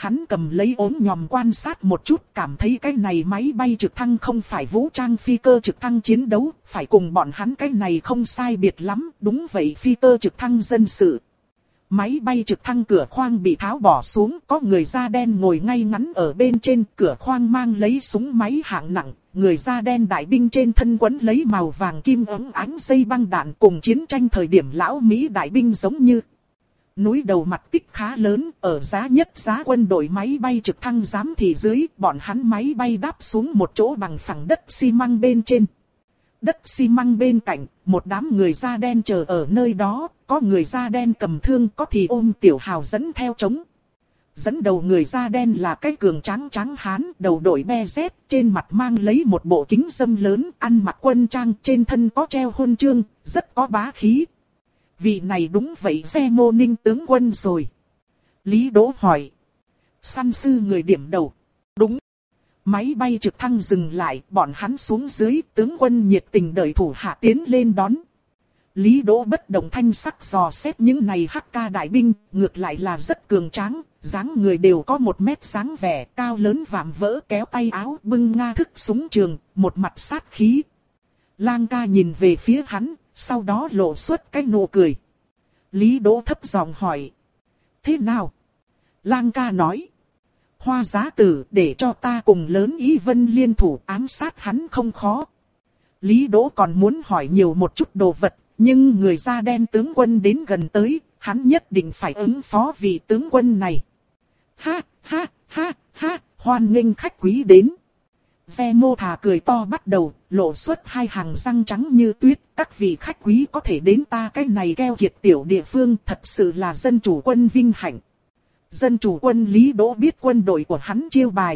Hắn cầm lấy ốm nhòm quan sát một chút, cảm thấy cái này máy bay trực thăng không phải vũ trang phi cơ trực thăng chiến đấu, phải cùng bọn hắn cái này không sai biệt lắm, đúng vậy phi cơ trực thăng dân sự. Máy bay trực thăng cửa khoang bị tháo bỏ xuống, có người da đen ngồi ngay ngắn ở bên trên, cửa khoang mang lấy súng máy hạng nặng, người da đen đại binh trên thân quấn lấy màu vàng kim ống ánh dây băng đạn cùng chiến tranh thời điểm lão Mỹ đại binh giống như. Núi đầu mặt tích khá lớn, ở giá nhất giá quân đội máy bay trực thăng giám thị dưới, bọn hắn máy bay đáp xuống một chỗ bằng phẳng đất xi măng bên trên. Đất xi măng bên cạnh, một đám người da đen chờ ở nơi đó, có người da đen cầm thương, có thì ôm tiểu hào dẫn theo trống. Dẫn đầu người da đen là cái cường tráng trắng hán, đầu đội be dép, trên mặt mang lấy một bộ kính râm lớn, ăn mặc quân trang, trên thân có treo huân chương, rất có bá khí. Vị này đúng vậy Xe Mô Ninh tướng quân rồi. Lý Đỗ hỏi. Săn sư người điểm đầu. Đúng. Máy bay trực thăng dừng lại, bọn hắn xuống dưới, tướng quân nhiệt tình đợi thủ hạ tiến lên đón. Lý Đỗ bất động thanh sắc dò xét những này hắc ca đại binh, ngược lại là rất cường tráng, dáng người đều có một mét dáng vẻ, cao lớn vạm vỡ, kéo tay áo, bưng nga thức súng trường, một mặt sát khí. Lang ca nhìn về phía hắn, sau đó lộ xuất cái nụ cười. Lý Đỗ thấp giọng hỏi. Thế nào? Lang ca nói. Hoa giá tử để cho ta cùng lớn Ý Vân liên thủ ám sát hắn không khó. Lý Đỗ còn muốn hỏi nhiều một chút đồ vật, nhưng người da đen tướng quân đến gần tới, hắn nhất định phải ứng phó vị tướng quân này. Ha, ha, ha, ha, hoan nghênh khách quý đến. Ve Mô Thà cười to bắt đầu, lộ xuất hai hàng răng trắng như tuyết. Các vị khách quý có thể đến ta cái này keo kiệt tiểu địa phương, thật sự là dân chủ quân vinh hạnh. Dân chủ quân Lý Đỗ biết quân đội của hắn chiêu bài.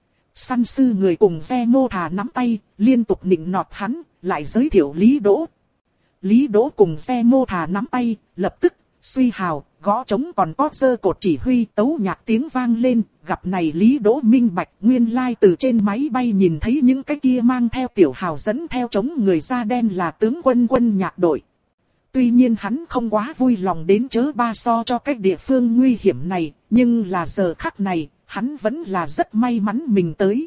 Săn sư người cùng Ve Mô Thà nắm tay, liên tục nịnh nọt hắn, lại giới thiệu Lý Đỗ. Lý Đỗ cùng Ve Mô Thà nắm tay, lập tức, suy hào, gõ trống còn có giơ cột chỉ huy, tấu nhạc tiếng vang lên. Gặp này Lý Đỗ minh bạch, nguyên lai từ trên máy bay nhìn thấy những cái kia mang theo tiểu hào dẫn theo trống người da đen là tướng quân quân nhạc đội. Tuy nhiên hắn không quá vui lòng đến chớ ba so cho cái địa phương nguy hiểm này, nhưng là giờ khắc này, hắn vẫn là rất may mắn mình tới.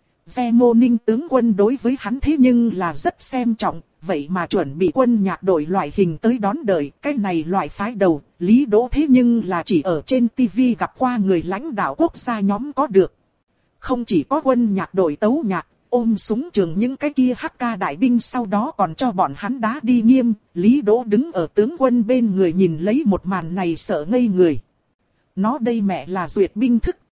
Ve Mô Ninh tướng quân đối với hắn thế nhưng là rất xem trọng, vậy mà chuẩn bị quân nhạc đội loại hình tới đón đợi, cái này loại phái đầu, Lý Đỗ thế nhưng là chỉ ở trên tivi gặp qua người lãnh đạo quốc gia nhóm có được. Không chỉ có quân nhạc đội tấu nhạc, ôm súng trường những cái kia hắc ca đại binh sau đó còn cho bọn hắn đá đi nghiêm, Lý Đỗ đứng ở tướng quân bên người nhìn lấy một màn này sợ ngây người. Nó đây mẹ là duyệt binh thức,